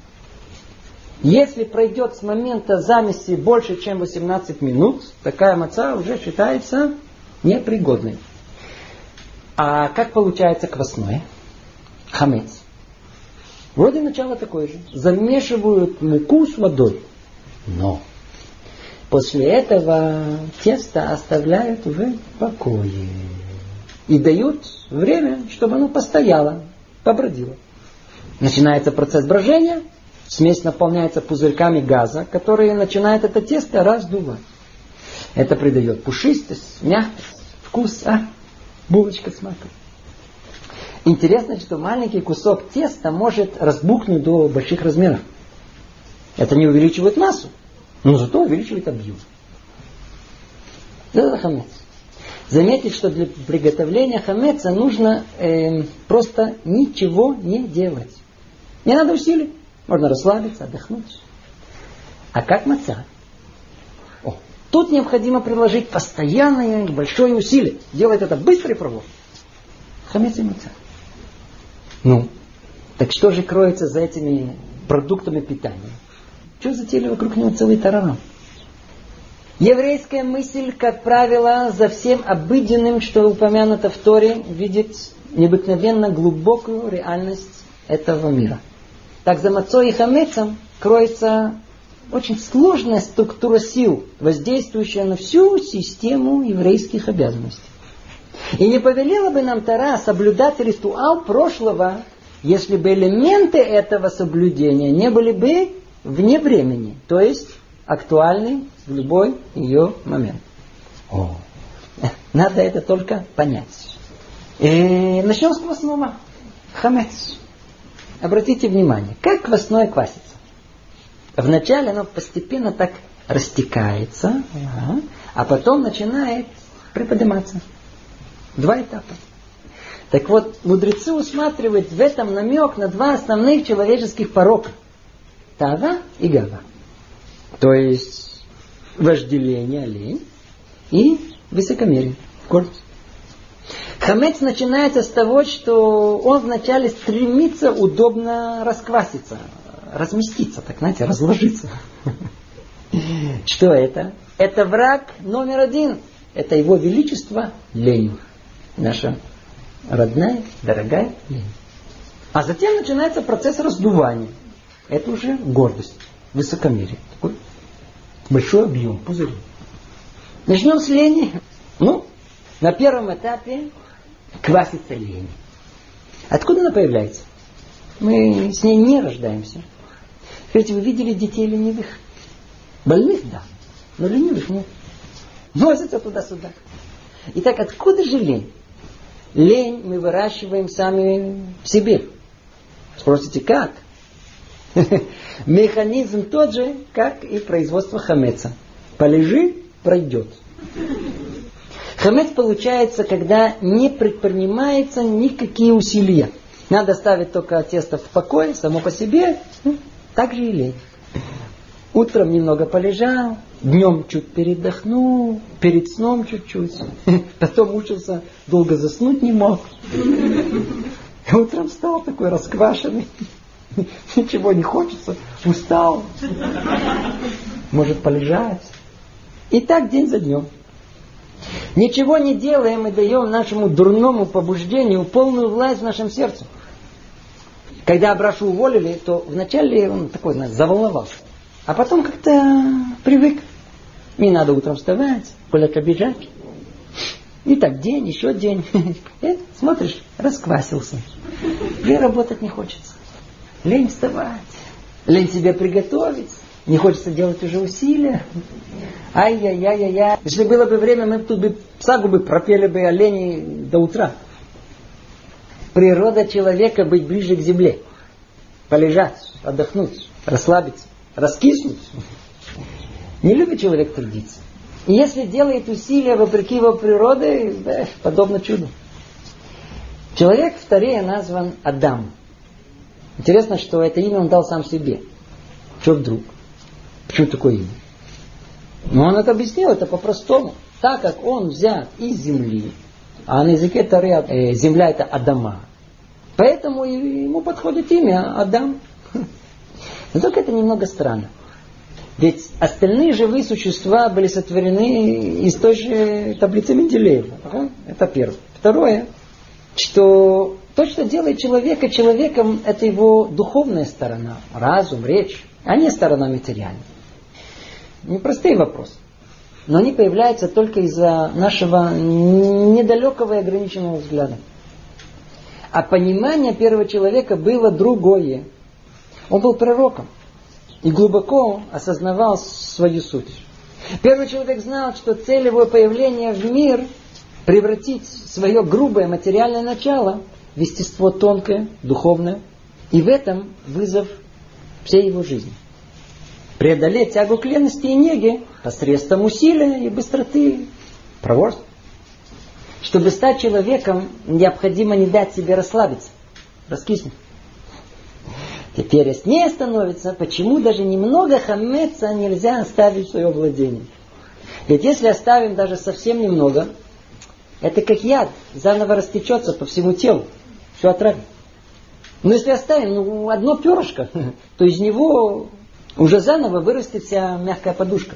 Если пройдет с момента замеси больше, чем восемнадцать минут, такая маца уже считается непригодной. А как получается квасное? Хамец. Вроде начало такое же. Замешивают муку с водой. Но после этого тесто оставляют в покое. И дают время, чтобы оно постояло, побродило. Начинается процесс брожения. Смесь наполняется пузырьками газа, которые начинают это тесто раздувать. Это придает пушистость, мягкость, вкус. А, булочка с маком. Интересно, что маленький кусок теста может разбухнуть до больших размеров. Это не увеличивает массу, но зато увеличивает объем. Это хамец. Заметьте, что для приготовления хамеца нужно э, просто ничего не делать. Не надо усилий. Можно расслабиться, отдохнуть. А как маца? О, тут необходимо приложить постоянное большое усилие. Делать это быстро и проворно. Хамец и маца. Ну, так что же кроется за этими продуктами питания? Что затеяли вокруг него целый тарарам? Еврейская мысль, как правило, за всем обыденным, что упомянуто в Торе, видит необыкновенно глубокую реальность этого мира. Так за мацой и хамецом кроется очень сложная структура сил, воздействующая на всю систему еврейских обязанностей. И не повелела бы нам Тора соблюдать ритуал прошлого, если бы элементы этого соблюдения не были бы вне времени, то есть актуальны в любой ее момент. О, надо это только понять. И начнем с квасного. Хамец. Обратите внимание, как квасное квасится. Вначале оно постепенно так растекается, а потом начинает приподниматься. Два этапа. Так вот, мудрецы усматривают в этом намек на два основных человеческих порока. Тава и гава. То есть вожделение, лень и высокомерие, гордость. Хамец начинается с того, что он вначале стремится удобно раскваситься, разместиться, так знаете, разложиться. Что это? Это враг номер один. Это его величество лень. Наша родная, дорогая лень. А затем начинается процесс раздувания. Это уже гордость, высокомерие. Такой большой объем, пузырь. Начнем с лени. Ну, на первом этапе квасится лень. Откуда она появляется? Мы с ней не рождаемся. Скажите, вы видели детей ленивых? Больных, да. Но ленивых нет. Носятся туда-сюда. Итак, откуда же лень? Лень мы выращиваем сами в себе. Спросите, как? Механизм тот же, как и производство хамеца. Полежи, пройдет. Хамец получается, когда не предпринимается никакие усилия. Надо ставить только тесто в покое, само по себе. Так же и лень. Утром немного полежал, днем чуть передохнул, перед сном чуть-чуть. Потом учился, долго заснуть не мог. Утром встал такой расквашенный. Ничего не хочется, устал. Может полежать. И так день за днем. Ничего не делаем и даем нашему дурному побуждению полную власть в нашем сердце. Когда Абрашу уволили, то вначале он такой, знаешь, заволновался. А потом как-то привык. Не надо утром вставать, куда-то бежать. И так день, еще день. И смотришь, расквасился. И работать не хочется. Лень вставать. Лень себе приготовить. Не хочется делать уже усилия. Ай-яй-яй-яй-яй. Если было бы время, мы тут бы сагу бы пропели бы о лени до утра. Природа человека быть ближе к земле. Полежать, отдохнуть, расслабиться, раскиснуть. Не любит человек трудиться. И если делает усилия вопреки его природе, да, подобно чуду. Человек в Торе назван Адам. Интересно, что это имя он дал сам себе. Что вдруг? Почему такое имя? Но он это объяснил, это по-простому. Так как он взят из земли, а на языке Торы э, земля это Адама, поэтому ему подходит имя Адам. Но только это немного странно. Ведь остальные живые существа были сотворены из той же таблицы Менделеева. Ага? Это первое. Второе. что то, что делает человека человеком, это его духовная сторона, разум, речь, а не сторона материальная. Непростые вопросы. Но они появляются только из-за нашего недалекого и ограниченного взгляда. А понимание первого человека было другое. Он был пророком и глубоко осознавал свою суть. Первый человек знал, что цель его появления в мир — превратить свое грубое материальное начало в естество тонкое, духовное. И в этом вызов всей его жизни. Преодолеть тягу к лености и неге посредством усилия и быстроты, проворства. Чтобы стать человеком, необходимо не дать себе расслабиться, раскиснуть. Теперь яснее становится, почему даже немного хамеца нельзя оставить в свое владение. Ведь если оставим даже совсем немного, это как яд, заново растечется по всему телу, все отравит. Но если оставим ну, одно перышко, то из него уже заново вырастет вся мягкая подушка.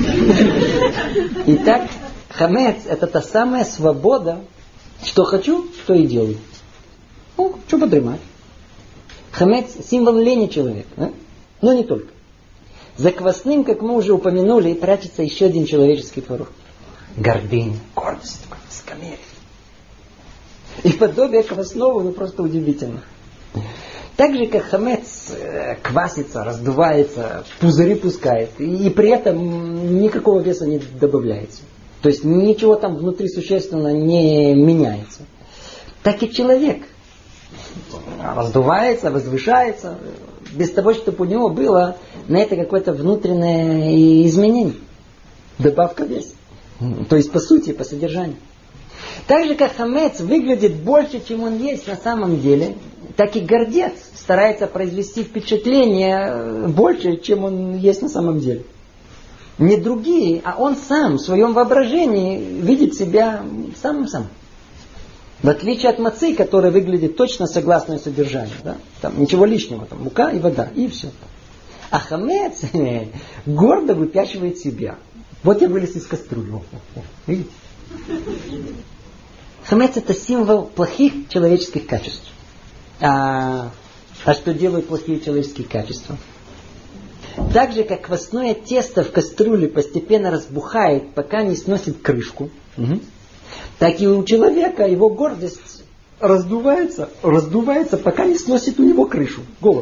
Итак, хамец — это та самая свобода, что хочу, что и делаю. Ну, что подремать. Хамец — символ лени человека, да? Но не только. За квасным, как мы уже упомянули, прячется еще один человеческий порок. Гордыня, гордость, высокомерие. И подобие квасного, ну, просто удивительно. Так же, как хамец квасится, раздувается, пузыри пускает, и при этом никакого веса не добавляется. То есть ничего там внутри существенно не меняется. Так и человек раздувается, возвышается, без того, чтобы у него было на это какое-то внутреннее изменение. Добавка веса. То есть по сути, по содержанию. Так же, как хамец выглядит больше, чем он есть на самом деле, так и гордец старается произвести впечатление больше, чем он есть на самом деле. Не другие, а он сам в своем воображении видит себя самым-самым. В отличие от мацы, которая выглядит точно согласно содержанию. Да? Там ничего лишнего, там мука и вода, и все. А хамец гордо выпячивает себя. Вот я вылез из кастрюли. Видите? Хамец — это символ плохих человеческих качеств. А, а что делают плохие человеческие качества? Так же, как квасное тесто в кастрюле постепенно разбухает, пока не сносит крышку, угу, так и у человека его гордость раздувается, раздувается, пока не сносит у него крышу, голову.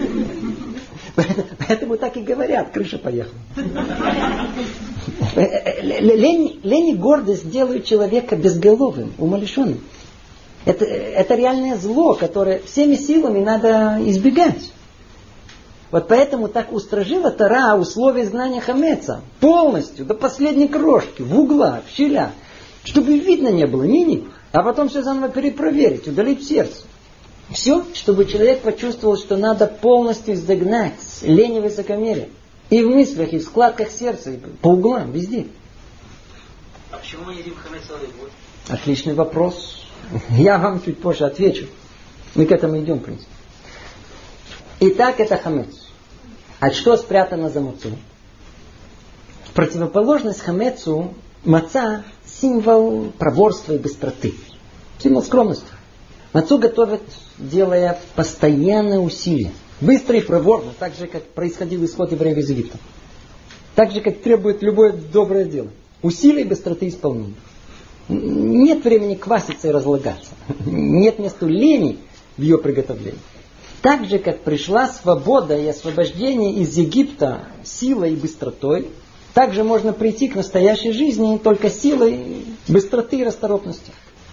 Поэтому так и говорят, крыша поехала. Лень, лень и гордость делают человека безголовым, умалишенным. Это, это реальное зло, которое всеми силами надо избегать. Вот поэтому так устражила Тора условия изгнания хамеца. Полностью, до последней крошки, в углах, в щелях. Чтобы видно не было, ни-ни. А потом все заново перепроверить, удалить сердце. Все, чтобы человек почувствовал, что надо полностью изгнать лень и высокомерие. И в мыслях, и в складках сердца, и по углам, везде. А почему мы едим хамец целый год? Отличный вопрос. Я вам чуть позже отвечу. Мы к этому идем, в принципе. Итак, это хамец. А что спрятано за мацу? В противоположность хамецу, маца — символ проворства и быстроты. Символ скромности. Мацу готовят, делая постоянные усилия. Быстро и проворно, так же, как происходил исход евреев из Египта. Так же, как требует любое доброе дело. Усилия и быстроты исполнения. Нет времени кваситься и разлагаться. Нет места лени в ее приготовлении. Так же, как пришла свобода и освобождение из Египта силой и быстротой, так же можно прийти к настоящей жизни только силой, быстроты и расторопности.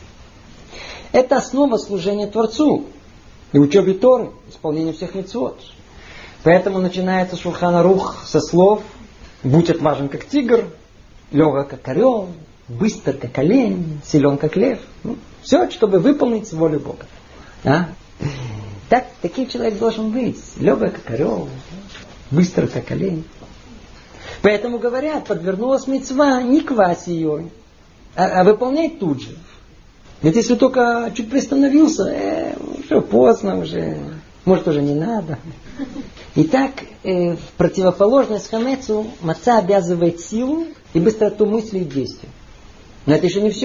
Это основа служения Творцу и учебе Торы, исполнения всех мицвот. Поэтому начинается Шулхан Арух со слов: будь отважен, как тигр, легок, как орел, быстр, как олень, силен, как лев. Ну, все, чтобы выполнить волю Бога. А? Так, таким человек должен быть. Легок, как орел, быстро, как олень. Поэтому говорят, подвернулась мицва, не квась ее, а, а выполняй тут же. Ведь если только чуть приостановился, э, уже поздно, уже, может, уже не надо. Итак, э, в противоположность хамецу маца обязывает силу и быстроту мысли и действия. Но это еще не все.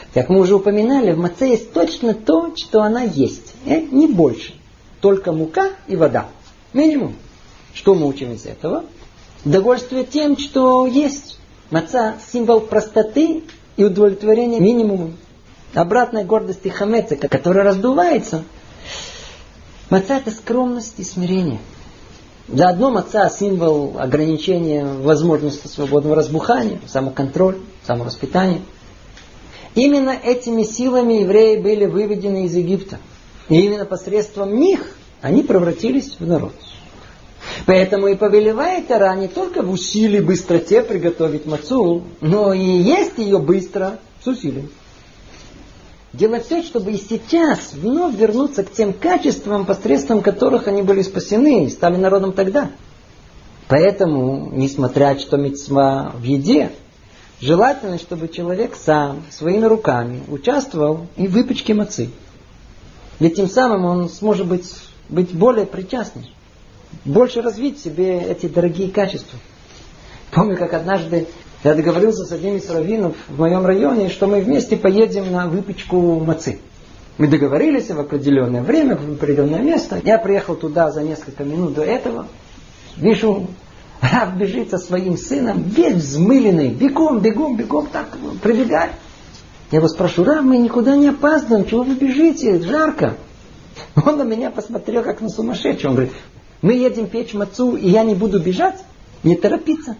Как мы уже упоминали, в маце есть точно то, что она есть. Э? Не больше. Только мука и вода. Минимум. Что мы учим из этого? Довольствие тем, что есть. Маца – символ простоты и удовлетворения минимумом. Обратной гордости хамеца, которая раздувается. Маца – это скромность и смирение. Заодно маца – символ ограничения возможности свободного разбухания, самоконтроль, самовоспитания. Именно этими силами евреи были выведены из Египта. И именно посредством них они превратились в народ. Поэтому и повелевает Тора не только в усилии, быстроте приготовить мацу, но и есть ее быстро с усилием. Делать все, чтобы и сейчас вновь вернуться к тем качествам, посредством которых они были спасены и стали народом тогда. Поэтому, несмотря что мицва в еде, желательно, чтобы человек сам, своими руками, участвовал и в выпечке мацы. Ведь тем самым он сможет быть, быть более причастным, больше развить в себе эти дорогие качества. Помню, как однажды я договорился с одним из раввинов в моем районе, что мы вместе поедем на выпечку мацы. Мы договорились в определенное время, в определенное место. Я приехал туда за несколько минут до этого. Вижу, Рав бежит со своим сыном, весь взмыленный, бегом, бегом, бегом, так прибегает. Я его спрашиваю: Рав, мы никуда не опаздываем, чего вы бежите, жарко. Он на меня посмотрел, как на сумасшедшего. Он говорит: мы едем печь мацу, и я не буду бежать? Не торопиться.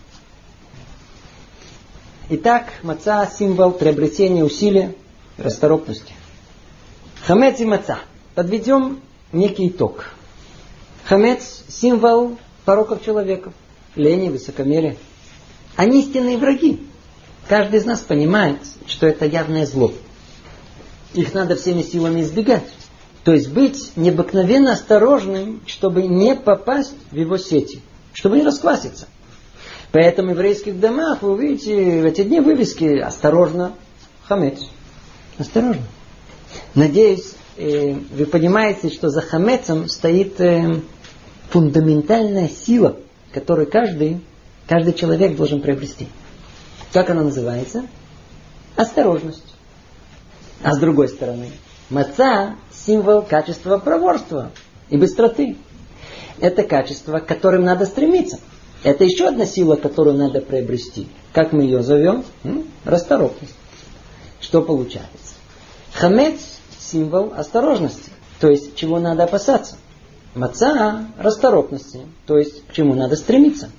Итак, маца – символ приобретения усилия, расторопности. Хамец и маца. Подведем некий итог. Хамец – символ пороков человека, лени, высокомерия. Они истинные враги. Каждый из нас понимает, что это явное зло. Их надо всеми силами избегать. То есть быть необыкновенно осторожным, чтобы не попасть в его сети, чтобы не раскваситься. Поэтому в еврейских домах вы увидите в эти дни вывески: осторожно, хамец. Осторожно. Надеюсь, вы понимаете, что за хамецом стоит фундаментальная сила, которую каждый, каждый человек должен приобрести. Как она называется? Осторожность. А с другой стороны, маца – символ качества проворства и быстроты. Это качество, к которым надо стремиться. Это еще одна сила, которую надо приобрести. Как мы ее зовем? М? Расторопность. Что получается? Хамец – символ осторожности, то есть чего надо опасаться. Маца – расторопности, то есть к чему надо стремиться.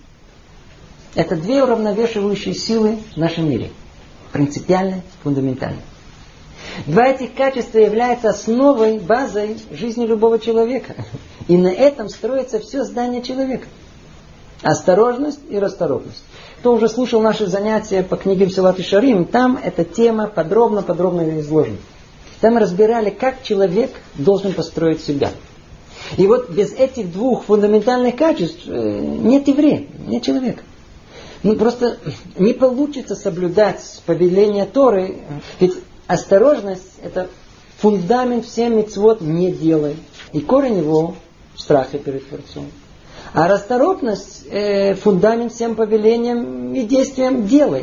Это две уравновешивающие силы в нашем мире. Принципиально, фундаментально. Два этих качества являются основой, базой жизни любого человека. И на этом строится все здание человека. Осторожность и расторопность. Кто уже слушал наши занятия по книге Мсилат Йешарим, там эта тема подробно-подробно изложена. Там мы разбирали, как человек должен построить себя. И вот без этих двух фундаментальных качеств нет еврея, нет человека. Ну, просто не получится соблюдать повеление Торы. Ведь осторожность – это фундамент всем мицвот «не делай». И корень его – в страхе перед Творцом. А расторопность э, – фундамент всем повелениям и действиям «делай».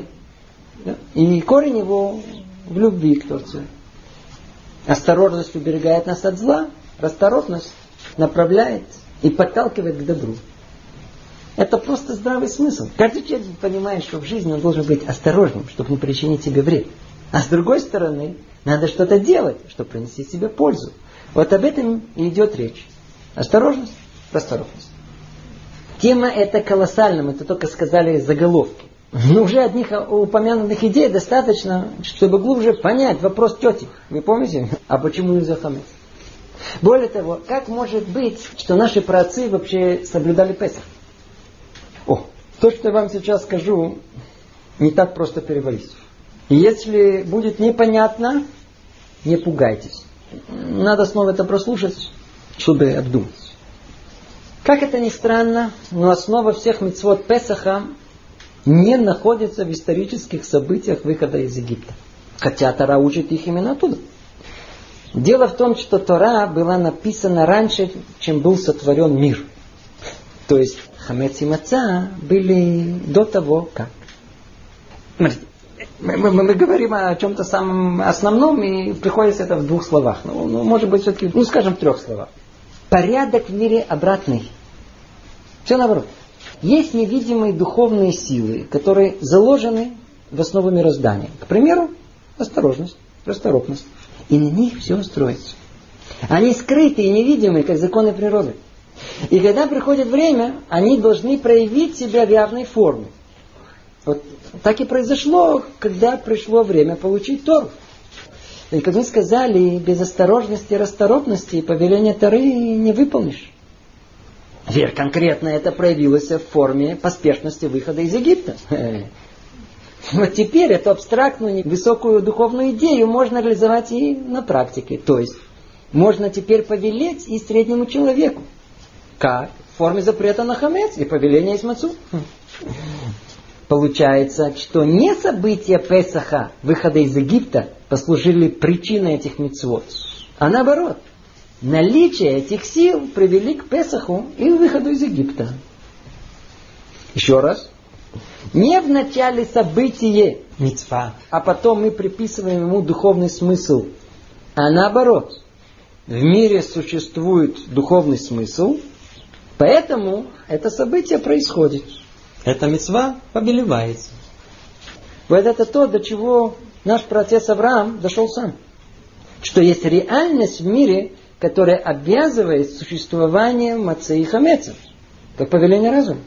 И корень его в любви к Творцу. Осторожность уберегает нас от зла, расторопность направляет и подталкивает к добру. Это просто здравый смысл. Каждый человек понимает, что в жизни он должен быть осторожным, чтобы не причинить себе вред. А с другой стороны, надо что-то делать, чтобы принести себе пользу. Вот об этом и идет речь. Осторожность, расторопность. Тема эта колоссальная, мы это только сказали заголовки. Но уже одних упомянутых идей достаточно, чтобы глубже понять вопрос тети. Вы помните? А почему нельзя хамец? Более того, как может быть, что наши праотцы вообще соблюдали Песах? О, то, что я вам сейчас скажу, не так просто переварить. И если будет непонятно, не пугайтесь. Надо снова это прослушать, чтобы обдумать. Как это ни странно, но основа всех мицвот Песаха не находится в исторических событиях выхода из Египта. Хотя Тора учит их именно оттуда. Дело в том, что Тора была написана раньше, чем был сотворен мир. То есть хамец и маца были до того, как. Смотрите, Мы, мы, мы говорим о чем-то самом основном, и приходится это в двух словах. Ну, ну может быть, все-таки, ну, скажем, в трех словах. Порядок в мире обратный. Все наоборот. Есть невидимые духовные силы, которые заложены в основу мироздания. К примеру, осторожность, расторопность. И на них все строится. Они скрыты и невидимые, как законы природы. И когда приходит время, они должны проявить себя в явной форме. Вот так и произошло, когда пришло время получить Тору. И как мы сказали, без осторожности и расторопности повеление Торы не выполнишь. Теперь конкретно это проявилось в форме поспешности выхода из Египта. Вот теперь эту абстрактную, высокую духовную идею можно реализовать и на практике. То есть можно теперь повелеть и среднему человеку. Как? В форме запрета на хамец и повеления из мацу. Получается, что не события Песаха, выхода из Египта, послужили причиной этих мицвот, а наоборот. Наличие этих сил привели к Песаху и выходу из Египта. Еще раз. Не в начале события мицва, а потом мы приписываем ему духовный смысл. А наоборот. В мире существует духовный смысл, поэтому это событие происходит. Эта мицва повелевается. Вот это то, до чего наш праотец Авраам дошел сам. Что есть реальность в мире, которая обязывает существование мацы и хамеца, как повеление разума.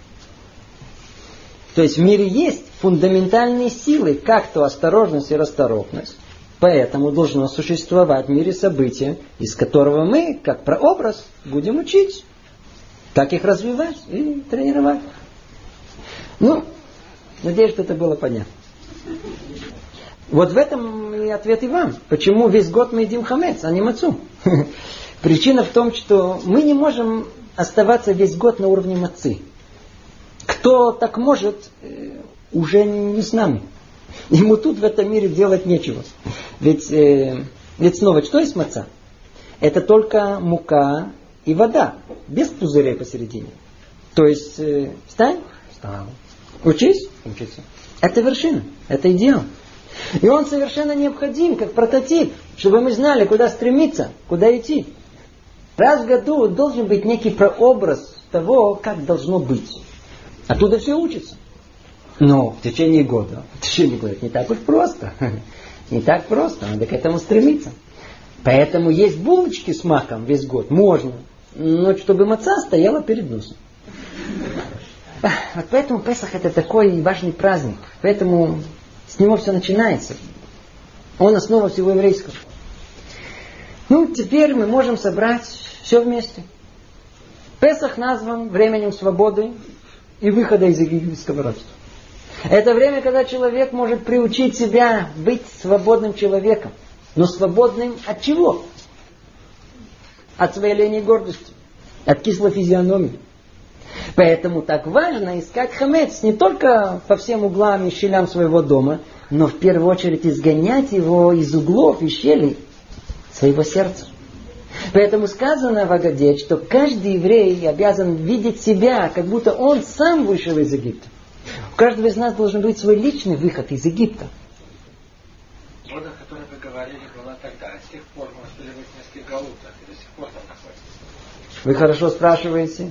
То есть в мире есть фундаментальные силы, как то осторожность и расторопность. Поэтому должно существовать в мире события, из которого мы, как прообраз, будем учить, как их развивать и тренировать. Ну, надеюсь, что это было понятно. Вот в этом и ответ и вам. Почему весь год мы едим хамец, а не мацу? Причина в том, что мы не можем оставаться весь год на уровне мацы. Кто так может, уже не с нами. Ему тут в этом мире делать нечего. Ведь, э, ведь снова, что есть маца? Это только мука и вода, без пузырей посередине. То есть, э, встань, встал. Учись, учись. Это вершина, это идеал. И он совершенно необходим, как прототип, чтобы мы знали, куда стремиться, куда идти. Раз в году должен быть некий прообраз того, как должно быть. Оттуда все учится. Но в течение года, в течение года не так уж просто. Не так просто, надо к этому стремиться. Поэтому есть булочки с маком весь год, можно. Но чтобы маца стояла перед носом. Вот поэтому Песах это такой важный праздник. Поэтому с него все начинается. Он основа всего еврейского. Ну, теперь мы можем собрать все вместе. Песах назван временем свободы и выхода из египетского рабства. Это время, когда человек может приучить себя быть свободным человеком. Но свободным от чего? От своей лени и гордости. От кислой физиономии. Поэтому так важно искать хамец не только по всем углам и щелям своего дома, но в первую очередь изгонять его из углов и щелей своего сердца. Поэтому сказано в Агаде, что каждый еврей обязан видеть себя, как будто он сам вышел из Египта. У каждого из нас должен быть свой личный выход из Египта. Вода, о которой вы говорили, была тогда. А с тех пор мы успели быть в нескольких галутах, и до сих пор там находится. Вы хорошо спрашиваете.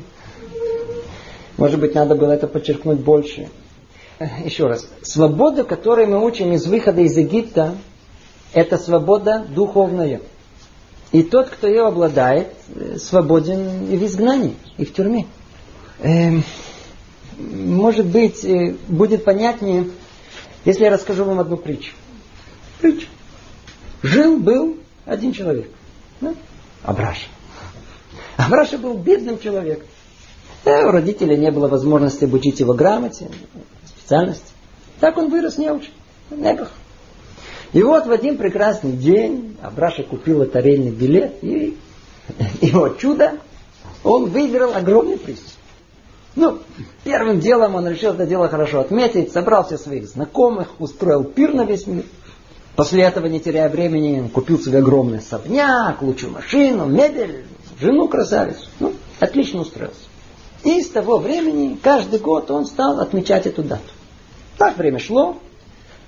Может быть, надо было это подчеркнуть больше. Еще раз. Свобода, которой мы учим из выхода из Египта, это свобода духовная. И тот, кто ее обладает, свободен и в изгнании, и в тюрьме. Эм, может быть, будет понятнее, если я расскажу вам одну притчу. Притча. Жил-был один человек. Да? Абраша. Абраша был бедным человеком. Да, у родителей не было возможности обучить его грамоте, специальности. Так он вырос неуч. Неках. И вот в один прекрасный день Абраша купил лотерейный билет, и его чудо, он выиграл огромный приз. Ну, первым делом он решил это дело хорошо отметить, собрал всех своих знакомых, устроил пир на весь мир. После этого, не теряя времени, купил себе огромный особняк, лучшую машину, мебель, жену красавицу. Ну, отлично устроился. И с того времени, каждый год он стал отмечать эту дату. Так время шло.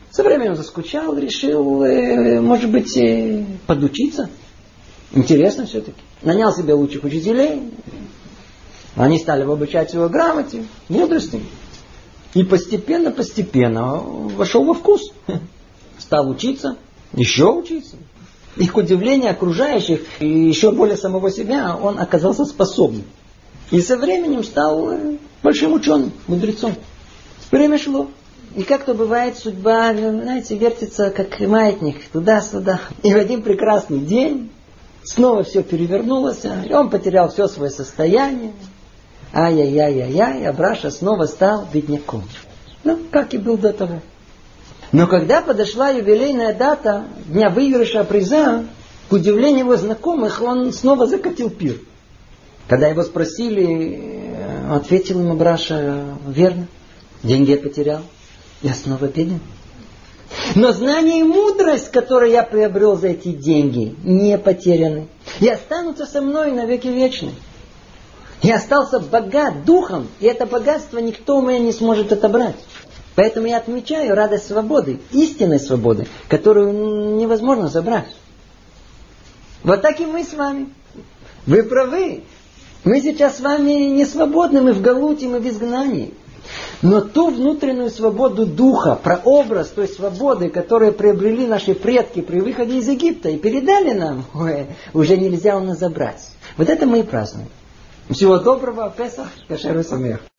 Со временем заскучал, решил, э, может быть, э, подучиться. Интересно все-таки. Нанял себе лучших учителей. Они стали обучать его грамоте, мудрости. И постепенно, постепенно вошел во вкус. Стал учиться, еще учиться. И, к удивлению окружающих, и еще более самого себя, он оказался способным. И со временем стал большим ученым, мудрецом. Время шло. И как-то бывает, судьба, знаете, вертится, как маятник, туда-сюда. И в один прекрасный день снова все перевернулось, и он потерял все свое состояние. Ай-яй-яй-яй-яй, Абраша снова стал бедняком. Ну, как и был до того. Но когда подошла юбилейная дата дня выигрыша приза, к удивлению его знакомых, он снова закатил пир. Когда его спросили, ответил ему Абраша: верно, деньги я потерял, я снова беден. Но знание и мудрость, которые я приобрел за эти деньги, не потеряны. И останутся со мной навеки вечны. Я остался богат духом, и это богатство никто у меня не сможет отобрать. Поэтому я отмечаю радость свободы, истинной свободы, которую невозможно забрать. Вот так и мы с вами. Вы правы. Мы сейчас с вами не свободны, мы в галуте, мы в изгнании. Но ту внутреннюю свободу духа, прообраз той свободы, которую приобрели наши предки при выходе из Египта и передали нам, ой, уже нельзя у нас забрать. Вот это мы и празднуем. Всего доброго, Песах, Кашер у Самех.